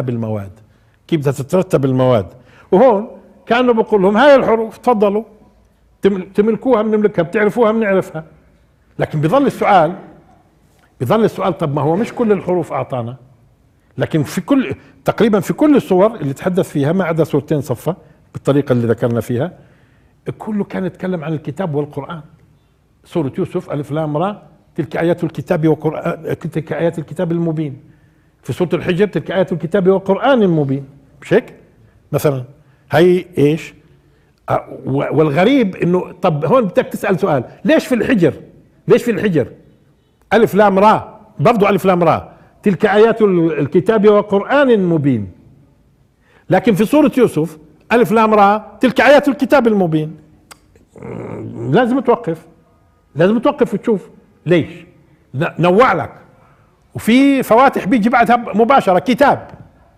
تترتب المواد. وهون كانوا بقول لهم هاي الحروف تفضلوا تملكوها بنملكها، بتعرفوها بنعرفها. لكن بيظل السؤال طب ما هو مش كل الحروف اعطانا، لكن تقريبا في كل الصور اللي تحدث فيها ما عدا سورتين صفة بالطريقة اللي ذكرنا فيها، كله كان يتكلم عن الكتاب والقرآن. سورة يوسف ألف لام را تلك آيات الكتاب وقرآن، تلك آيات الكتاب المبين. في سورة الحجر تلك آيات الكتاب وقرآن مبين، مش هيك مثلا؟ هي ايش؟ والغريب انه طب هون بدك تسأل سؤال، ليش في الحجر ألف لام را، برضو ألف لام را تلك آيات الكتاب وقرآن مبين، لكن في سورة يوسف ألف لام را تلك آيات الكتاب المبين؟ لازم توقف وتشوف ليش. نوع لك، وفي فواتح بيجي بعدها مباشرة كتاب،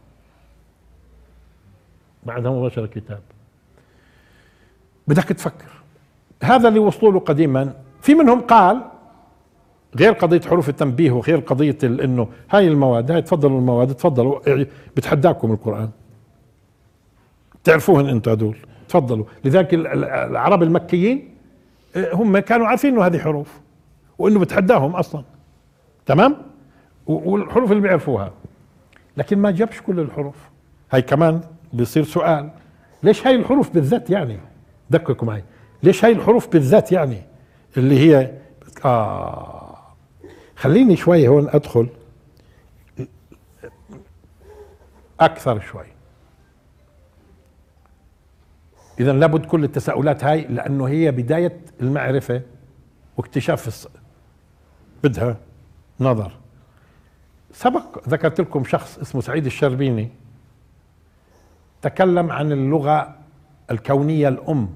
بدك تفكر. هذا اللي وصلوا له قديما. في منهم قال غير قضية حروف التنبيه وغير قضية انه هاي المواد، هاي تفضلوا بتحداكم القرآن، تعرفوهن انتم هذول، تفضلوا. لذلك العرب المكيين هم كانوا عارفين انه هذه حروف وانه بتحداهم اصلا، تمام، والحروف اللي بيعرفوها، لكن ما جابش كل الحروف. هاي كمان بيصير سؤال، ليش هاي الحروف بالذات؟ يعني دققوا معي، ليش هاي الحروف بالذات يعني اللي هي خليني شوي هون ادخل اكثر شوي. اذا لابد كل التساؤلات هاي، لانه هي بداية المعرفة واكتشاف بدها نظر. سبق ذكرت لكم شخص اسمه سعيد الشربيني تكلم عن اللغة الكونية الأم،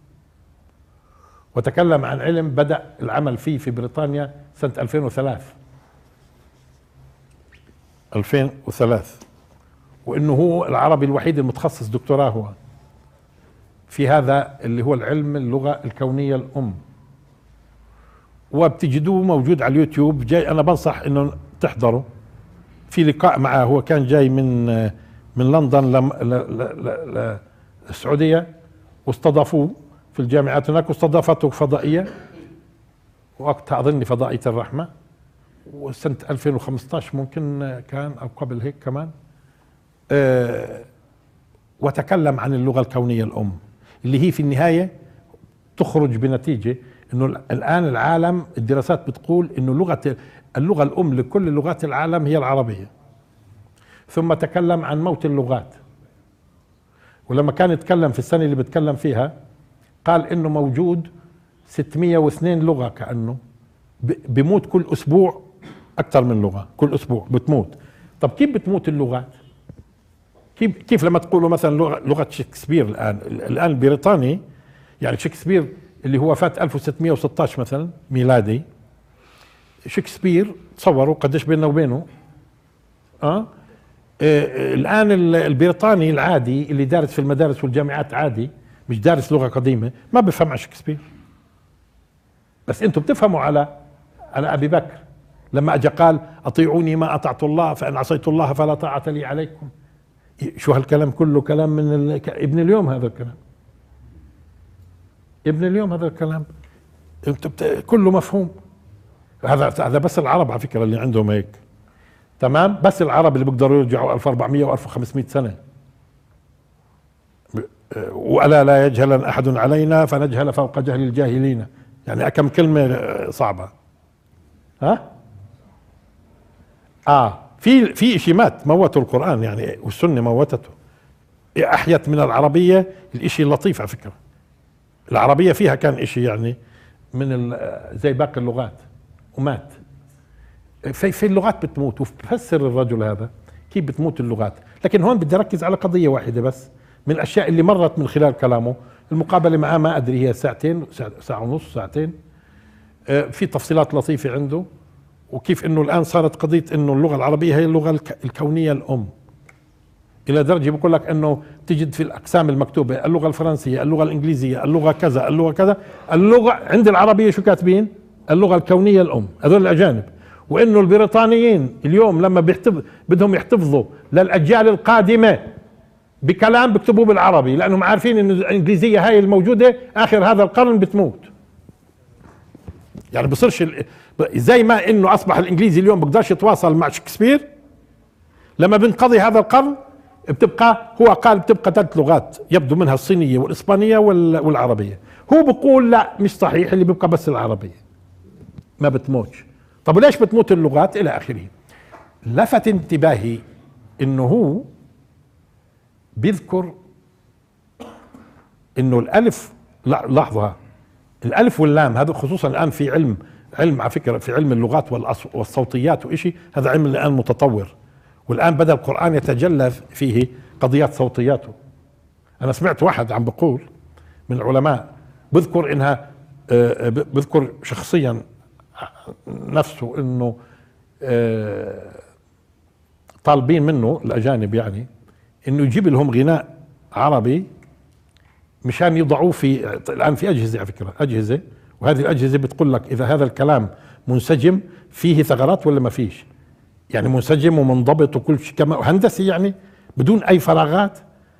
وتكلم عن علم بدأ العمل فيه في بريطانيا سنة 2003، وإنه هو العربي الوحيد المتخصص دكتوراه هو في هذا اللي هو العلم اللغة الكونية الأم، وبتجدوه موجود على اليوتيوب. جاي أنا بنصح إنه تحضروا في لقاء معه، هو كان جاي من لندن للسعودية، واستضافوه في الجامعات هناك، واستضافته فضائية، وقتها أظن فضائية الرحمة، وسنة 2015 ممكن كان أو قبل هيك كمان، وتكلم عن اللغة الكونية الأم اللي هي في النهاية تخرج بنتيجة إنه الآن العالم الدراسات بتقول إنه اللغة الأم لكل لغات العالم هي العربية. ثم تكلم عن موت اللغات، ولما كان يتكلم في السنة اللي بتكلم فيها قال إنه موجود 602 لغة، كأنه بموت كل أسبوع أكثر من لغة، كل أسبوع بتموت. طب كيف بتموت اللغات؟ كيف لما تقولوا مثلا لغة شكسبير الآن البريطاني، يعني شكسبير اللي هو فات 1616 مثلا ميلادي، شكسبير تصوروا قديش بيننا وبينه. الآن البريطاني العادي اللي دارس في المدارس والجامعات عادي، مش دارس لغة قديمة، ما بفهم على شكسبير. بس انتم بتفهموا على أبي بكر لما أجا قال أطيعوني ما أطعت الله فإن عصيت الله فلا طاعة لي عليكم. شو هالكلام كله؟ كلام من ابن اليوم، هذا الكلام ابن اليوم، هذا الكلام كله مفهوم. هذا بس العرب على فكرة اللي عندهم هيك، تمام؟ بس العرب اللي بيقدروا يرجعوا 1400 و 1500 سنة. وألا لا يجهل أحد علينا فنجهل فوق جهل الجاهلين. يعني كم كلمة صعبة. في شيء مات، موتوا القرآن يعني، والسنة موتته. أحيت من العربية الاشي اللطيف على فكرة. العربية فيها كان اشي يعني من زي باقي اللغات، ومات. في اللغات بتموت، وفسر الرجل هذا كيف بتموت اللغات. لكن هون بدي أركز على قضية واحدة بس من الأشياء اللي مرت من خلال كلامه. المقابلة معاه ما أدري هي ساعتين، ساعة ونص، ساعتين. في تفصيلات لطيفة عنده، وكيف انه الان صارت قضية انه اللغة العربية هي اللغة الكونية الام، الى درجة بقول لك انه تجد في الاقسام المكتوبة اللغة الفرنسية، اللغة الانجليزية، اللغة كذا، اللغة كذا، اللغة عند العربية شو كاتبين؟ اللغة الكونية الام، هذول الاجانب. وانه البريطانيين اليوم لما بدهم يحتفظوا للاجيال القادمة بكلام بيكتبوه بالعربي، لانهم عارفين انه الانجليزية هاي الموجودة اخر هذا القرن بتموت. يعني بصيرش زي ما انه اصبح الانجليزي اليوم بقدرش يتواصل مع شكسبير، لما بنقضي هذا القرن بتبقى، هو قال بتبقى 3 لغات يبدو منها الصينية والاسبانية والعربية. هو بقول لا، مش صحيح، اللي بيبقى بس العربية ما بتموتش. طب ليش بتموت اللغات الى اخره؟ لفت انتباهي انه هو بيذكر انه الالف، لاحظها، الالف واللام هذا خصوصا الان في علم على فكرة، في علم اللغات والصوتيات وإشي، هذا علم الآن متطور، والآن بدأ القرآن يتجلى فيه قضيات صوتياته. أنا سمعت واحد عم بقول من العلماء بذكر إنها بذكر شخصيا نفسه إنه طالبين منه الأجانب يعني إنه يجيب لهم غناء عربي مشان يضعوه في، الآن في أجهزة على فكرة، أجهزة، وهذه الأجهزة بتقول لك إذا هذا الكلام منسجم فيه ثغرات ولا ما فيش، يعني منسجم ومنضبط وكل شيء كما هندسي يعني بدون أي فراغات.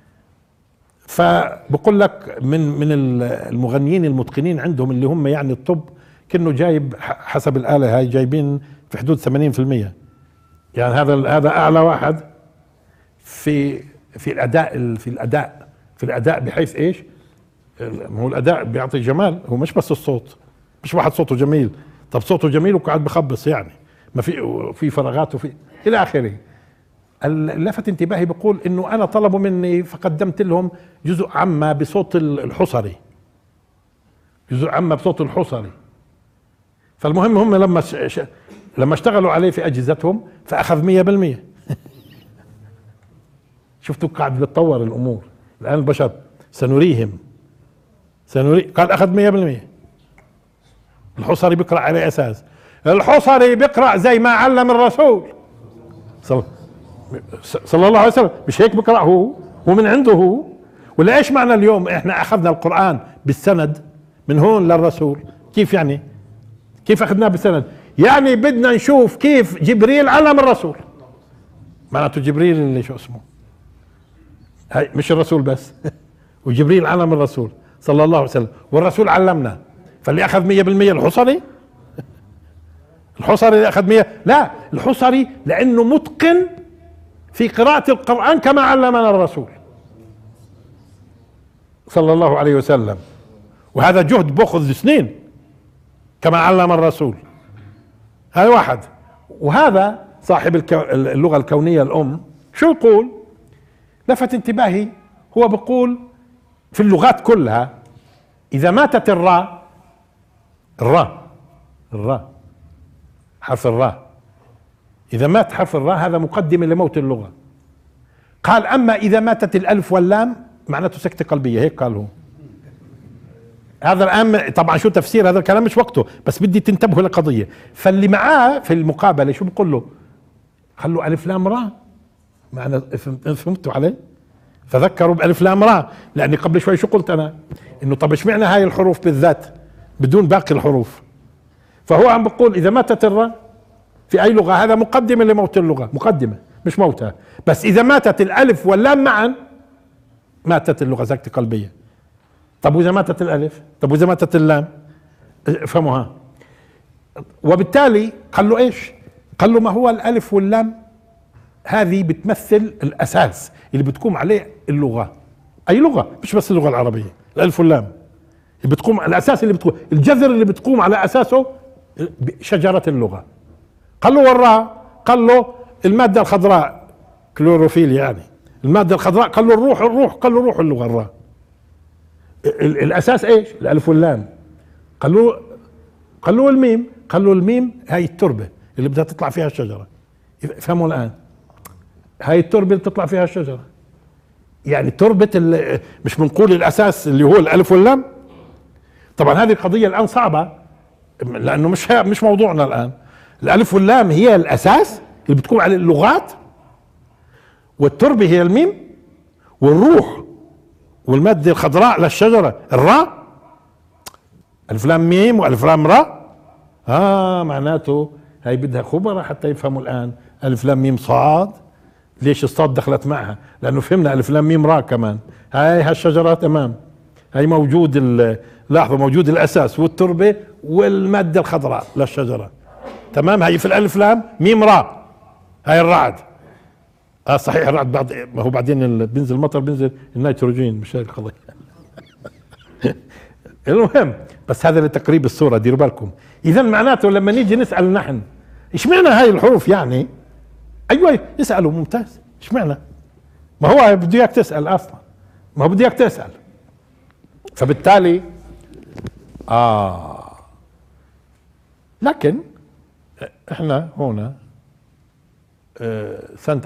فبقول لك من المغنيين المتقنين عندهم اللي هم يعني الطب، كأنه جايب حسب الآلة هاي جايبين في حدود 80%. يعني هذا أعلى واحد في الأداء بحيث إيش؟ هو الاداء بيعطي جمال، هو مش بس الصوت، مش واحد صوته جميل، طب صوته جميل وقاعد بخبص يعني ما في فراغات وفي الى اخره. لفت انتباهي بقول انه انا طلبوا مني فقدمت لهم جزء عامة بصوت الحصري، جزء عامة بصوت الحصري. فالمهم هم لما اشتغلوا عليه في اجهزتهم فاخذ 100%. شفتوا قاعد بتطور الامور الان، البشر سنريهم قال اخذ 100%. الحصري بيقرأ على اساس، الحصري بيقرأ زي ما علم الرسول صلى الله عليه وسلم، مش هيك بيقرأ هو من عنده هو. ولا ايش معنى اليوم احنا اخذنا القرآن بالسند من هون للرسول؟ كيف يعني؟ كيف اخذناه بالسند؟ يعني بدنا نشوف كيف جبريل علم الرسول، معناته جبريل اللي شو اسمه هاي مش الرسول بس وجبريل علم الرسول صلى الله عليه وسلم، والرسول علمنا. فاللي اخذ 100% الحصري الحصري اللي اخذ 100، لا الحصري لانه متقن في قراءة القرآن كما علمنا الرسول صلى الله عليه وسلم، وهذا جهد باخذ سنين كما علم الرسول. هذا واحد. وهذا صاحب اللغة الكونية الأم شو يقول؟ لفت انتباهي، هو بيقول في اللغات كلها إذا ماتت الراء حرف الراء، إذا مات حرف الراء هذا مقدمة لموت اللغة. قال أما إذا ماتت الألف واللام معناته سكتة قلبية، هيك قال هو. هذا الآن طبعا شو تفسير هذا الكلام مش وقته، بس بدي تنتبهوا لقضية. فاللي معاه في المقابلة شو بقول له؟ قال له ألف لام راء، معنى فهمتوا علي؟ فذكروا بألف لام راء، لأني قبل شوي شو قلت أنا؟ إنه طب إيش معنى هاي الحروف بالذات بدون باقي الحروف؟ فهو عم بقول إذا ماتت الراء في أي لغة هذا مقدمة لموت اللغة، مقدمة مش موتها، بس إذا ماتت الألف واللام معا ماتت اللغة سكتة قلبية. طب وإذا ماتت الألف؟ طب وإذا ماتت اللام؟ افهموها. وبالتالي قال له إيش؟ قال له ما هو الألف واللام هذه بتمثل الأساس اللي بتقوم عليه اللغة، أي لغة مش بس اللغة العربية، الألف واللام اللي بتقوم الأساس اللي بتقوم الجذر اللي بتقوم على أساسه شجرة اللغة. قال له والراء؟ قال له المادة الخضراء كلوروفيل، يعني المادة الخضراء. قال له الروح قال له روح اللغة الراء. الأساس إيش؟ الألف واللام. قال له الميم. قال له الميم هاي التربة اللي بدها تطلع فيها الشجرة. فهموا الآن؟ هاي التربة اللي تطلع فيها الشجرة، يعني تربة مش بنقول الأساس اللي هو الألف واللام. طبعا هذه القضية الآن صعبة لأنه مش موضوعنا الآن. الألف واللام هي الأساس اللي بتقوم على اللغات، والتربة هي الميم، والروح والمادة الخضراء للشجرة الراء. ألف لام ميم وألف لام راء. معناته هاي بدها خبرة حتى يفهموا الآن ألف لام ميم صاد. ليش الصاد دخلت معها؟ لأنه فهمنا ألف لام ميم راء كمان. هاي هالشجرة تمام، هاي موجود لاحظوا موجود الأساس والتربة والمادة الخضراء للشجرة، تمام. هاي في الألف لام ميم راء، هاي الرعد. صحيح الرعد بعد ما هو بعدين بينزل المطر بينزل النيتروجين، مش هاي القضية. المهم بس هذا لتقريب الصورة، ديروا بالكم. إذا معناته لما نيجي نسأل نحن إيش معنى هاي الحروف، يعني أيوة يسألوا ممتاز إيش معنى، ما هو بده إياك تسأل أصلا، ما هو بده إياك تسأل. فبالتالي لكن احنا هنا سنة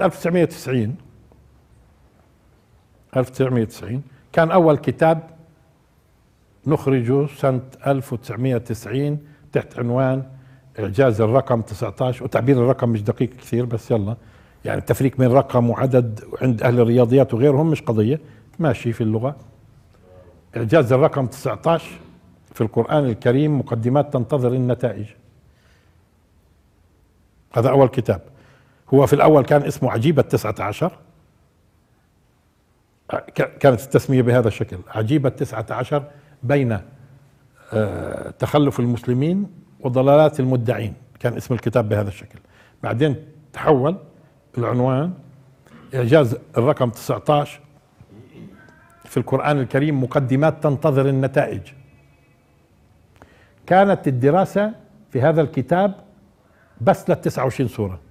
1990 كان أول كتاب نخرجه سنة 1990 تحت عنوان إعجاز الرقم 19، وتعبير الرقم مش دقيق كثير بس يلا، يعني التفريق بين رقم وعدد عند أهل الرياضيات وغيرهم مش قضية، ماشي في اللغة. إعجاز الرقم 19 في القرآن الكريم، مقدمات تنتظر النتائج. هذا أول كتاب. هو في الأول كان اسمه عجيبة 19، كانت التسمية بهذا الشكل، عجيبة 19 بين تخلف المسلمين وضلالات المدعين، كان اسم الكتاب بهذا الشكل. بعدين تحول العنوان إعجاز الرقم 19 في القرآن الكريم، مقدمات تنتظر النتائج. كانت الدراسة في هذا الكتاب بس لل 29 سورة،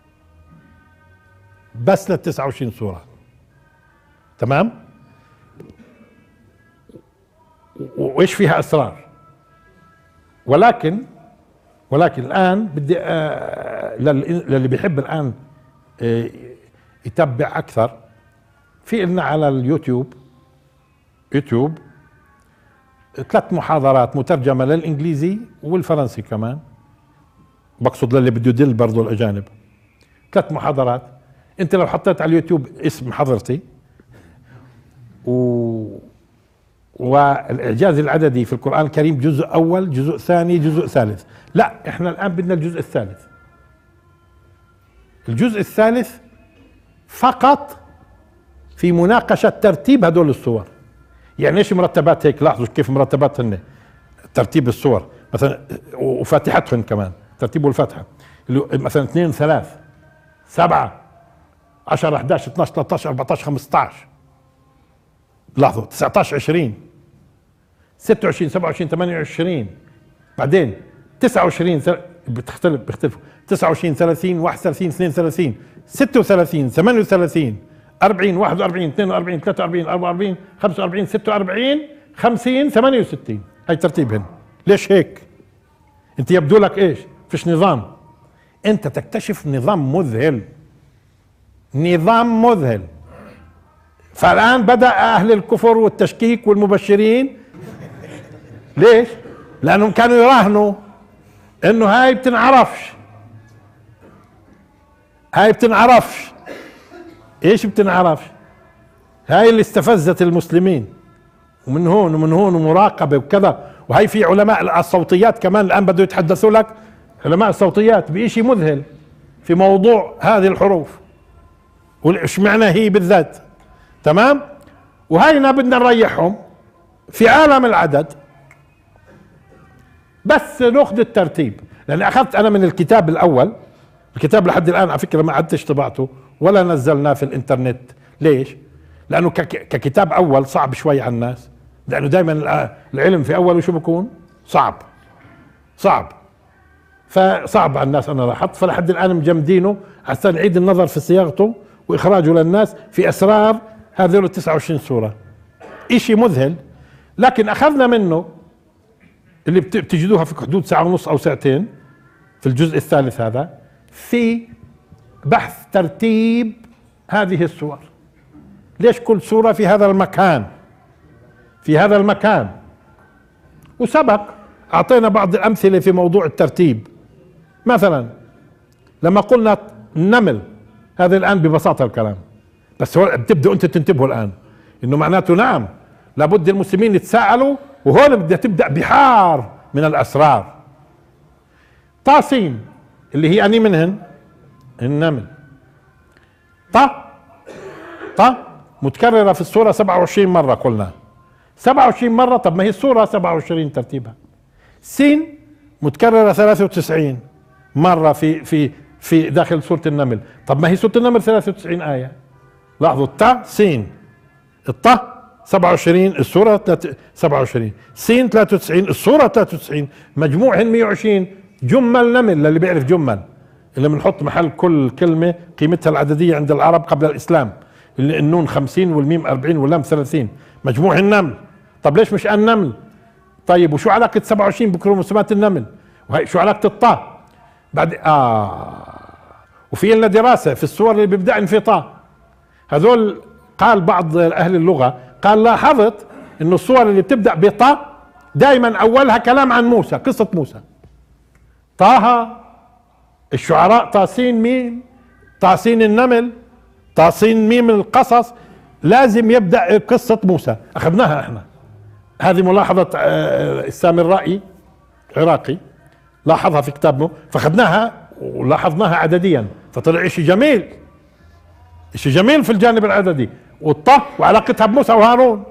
بس لل 29 سورة، تمام. وايش فيها اسرار. ولكن الان بدي للي بيحب الان يتبع اكثر، في لنا على اليوتيوب 3 محاضرات مترجمة للإنجليزي والفرنسي كمان، بقصد للي بده يدل برضو الأجانب. 3 محاضرات، أنت لو حطيت على اليوتيوب اسم حضرتي والإعجاز العددي في القرآن الكريم، جزء أول جزء ثاني جزء ثالث، لا إحنا الآن بدنا الجزء الثالث. الجزء الثالث فقط في مناقشة ترتيب هدول الصور. يعني ايش مرتبات هيك، لاحظوا كيف مرتبات هن ترتيب الصور مثلا وفاتحتهن كمان ترتيبه الفتحة، اللي مثلا 2 3 7 10 11 12 13 14 15 لاحظوا 19 20 26 27 28 بعدين 29 بيختلفوا 29 30 31 32 36 38 40 41 42 43 44 45 46 50 68. هاي ترتيبهن. ليش هيك؟ انت يبدو لك ايش؟ فيش نظام. انت تكتشف نظام مذهل، نظام مذهل. فالآن بدأ أهل الكفر والتشكيك والمبشرين. ليش؟ لأنهم كانوا يراهنوا إنه هاي بتنعرفش، هاي بتنعرفش. إيش بتنعرفش؟ هاي اللي استفزت المسلمين، ومن هون ومن هون ومراقبة وكذا. وهي في علماء الصوتيات كمان الآن بدوا يتحدثوا لك، علماء الصوتيات بإشي مذهل في موضوع هذه الحروف وإيش معنى هي بالذات. تمام؟ وهينا بدنا نريحهم في عالم العدد، بس ناخذ الترتيب. لأن أخذت أنا من الكتاب الأول، الكتاب لحد الآن على فكرة ما عدتش طبعته ولا نزلناه في الإنترنت. ليش؟ لأنه ككتاب أول صعب شوي على الناس، لأنه دائما العلم في أوله شو بكون؟ صعب فصعب على الناس. أنا لاحظت، فلحد الآن مجمدينه حتى نعيد النظر في صياغته وإخراجه للناس في أسرار هذول 29 سورة. إشي مذهل. لكن أخذنا منه اللي بتجدوها في حدود ساعة ونص أو ساعتين في الجزء الثالث هذا، في بحث ترتيب هذه السور. ليش كل سورة في هذا المكان، في هذا المكان. وسبق أعطينا بعض الأمثلة في موضوع الترتيب. مثلا لما قلنا النمل، هذا الآن ببساطة الكلام، بس بتبدأوا أنت تنتبهوا الآن إنه معناته نعم لابد المسلمين يتساءلوا، وهون بدها تبدأ بحار من الأسرار. طاسين اللي هي أني منهن النمل. متكررة في السورة 27 مرة قلنا 27 مرة. طب ما هي السورة 27 ترتيبها. سين متكررة 93 مرة في داخل سورة النمل. طب ما هي سورة النمل 93 آية. لاحظوا سين الطه 27 السورة 27 سين 93 السورة 93 مجموعهن 120. جمل نمل للي بيعرف جمل، اللي بنحط محل كل كلمة قيمتها العددية عند العرب قبل الإسلام، اللي النون 50 والميم 40 واللام 30. مجموع النمل. طب ليش مش النمل؟ طيب وشو علاقة 27 بكروموسومات النمل؟ وهي شو علاقة الطاء بعد؟ وفي لنا دراسة في السور اللي بيبدأن في طاء. هذول قال بعض أهل اللغة، قال لاحظت إنه السور اللي بتبدأ بطاء دائما أولها كلام عن موسى، قصة موسى. طه، الشعراء طاسين ميم، طاسين النمل، طاسين ميم القصص، لازم يبدأ قصة موسى. أخذناها احنا، هذه ملاحظة السامرائي عراقي لاحظها في كتابه، فأخذناها ولاحظناها عدديا، فطلع اشي جميل، اشي جميل في الجانب العددي. والطه وعلاقتها بموسى وهارون.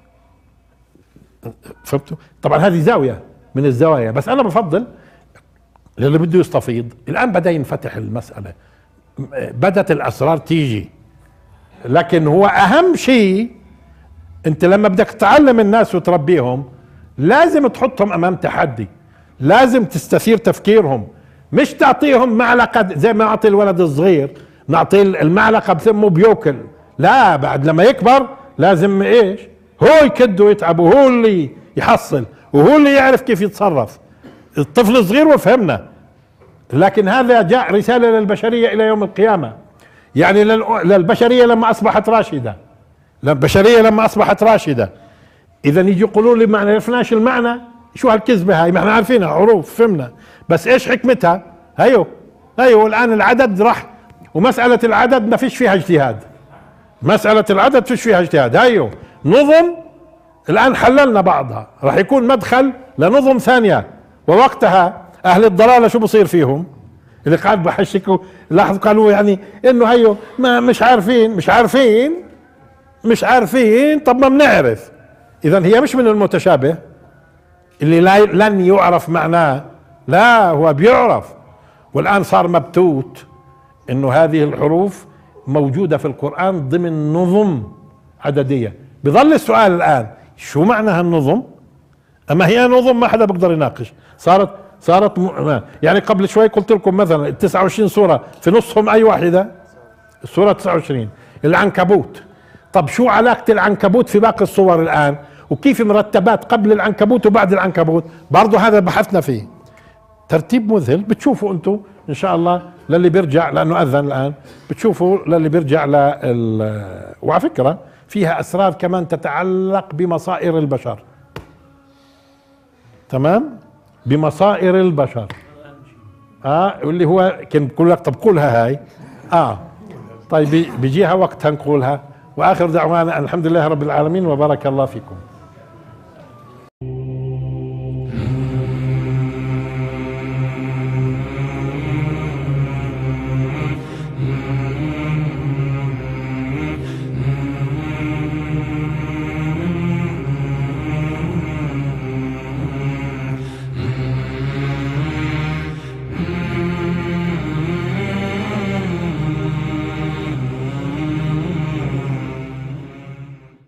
فهمتوا؟ طبعا هذه زاوية من الزوايا، بس أنا بفضل اللي بده يستفيض. الآن بدأ ينفتح المسألة، بدأت الأسرار تيجي. لكن هو أهم شيء أنت لما بدك تعلم الناس وتربيهم لازم تحطهم أمام تحدي، لازم تستثير تفكيرهم، مش تعطيهم معلقة زي ما أعطي الولد الصغير، نعطيه المعلقة بثمه بيوكل. لا، بعد لما يكبر لازم ايش؟ هو يكد ويتعب، وهو اللي يحصل، وهو اللي يعرف كيف يتصرف. الطفل الصغير وفهمنا، لكن هذا جاء رسالة للبشرية إلى يوم القيامة. يعني للبشرية لما أصبحت راشدة، للبشرية لما أصبحت راشدة، إذا يجي يقولوا لي ما عرفناش المعنى، شو هالكذبة هاي؟ ما احنا عارفينها حروف فهمنا، بس إيش حكمتها؟ هيو الآن العدد راح، ومسألة العدد ما فيش فيها اجتهاد، مسألة العدد فيش فيها اجتهاد. هيو نظم الآن حللنا بعضها، راح يكون مدخل لنظم ثانية، ووقتها أهل الضلالة شو بصير فيهم؟ اللي قاعد بحشكوا لاحظوا قالوا يعني إنه هيو ما مش عارفين. طب ما بنعرف. إذا هي مش من المتشابه اللي لن يعرف معناه، لا هو بيعرف، والآن صار مبتوت انه هذه الحروف موجودة في القرآن ضمن نظم عددية. بظل السؤال الآن شو معنى هالنظم؟ اما هي نظم ما حدا بيقدر يناقش. صارت يعني قبل شوي قلت لكم مثلا 29 سورة في نصهم اي واحدة؟ السورة 29 العنكبوت. طب شو علاقة العنكبوت في باقي الصور الآن؟ وكيف مرتبات قبل العنكبوت وبعد العنكبوت؟ برضو هذا بحثنا فيه، ترتيب مذهل. بتشوفوا انتم ان شاء الله للي بيرجع، لانه اذن الان، بتشوفوا للي بيرجع وعلى فكرة فيها اسرار كمان تتعلق بمصائر البشر. تمام، بمصائر البشر. واللي هو كان بقول لك طب قولها هاي. طيب بيجيها وقتها نقولها. واخر دعوانا الحمد لله رب العالمين وبارك الله فيكم.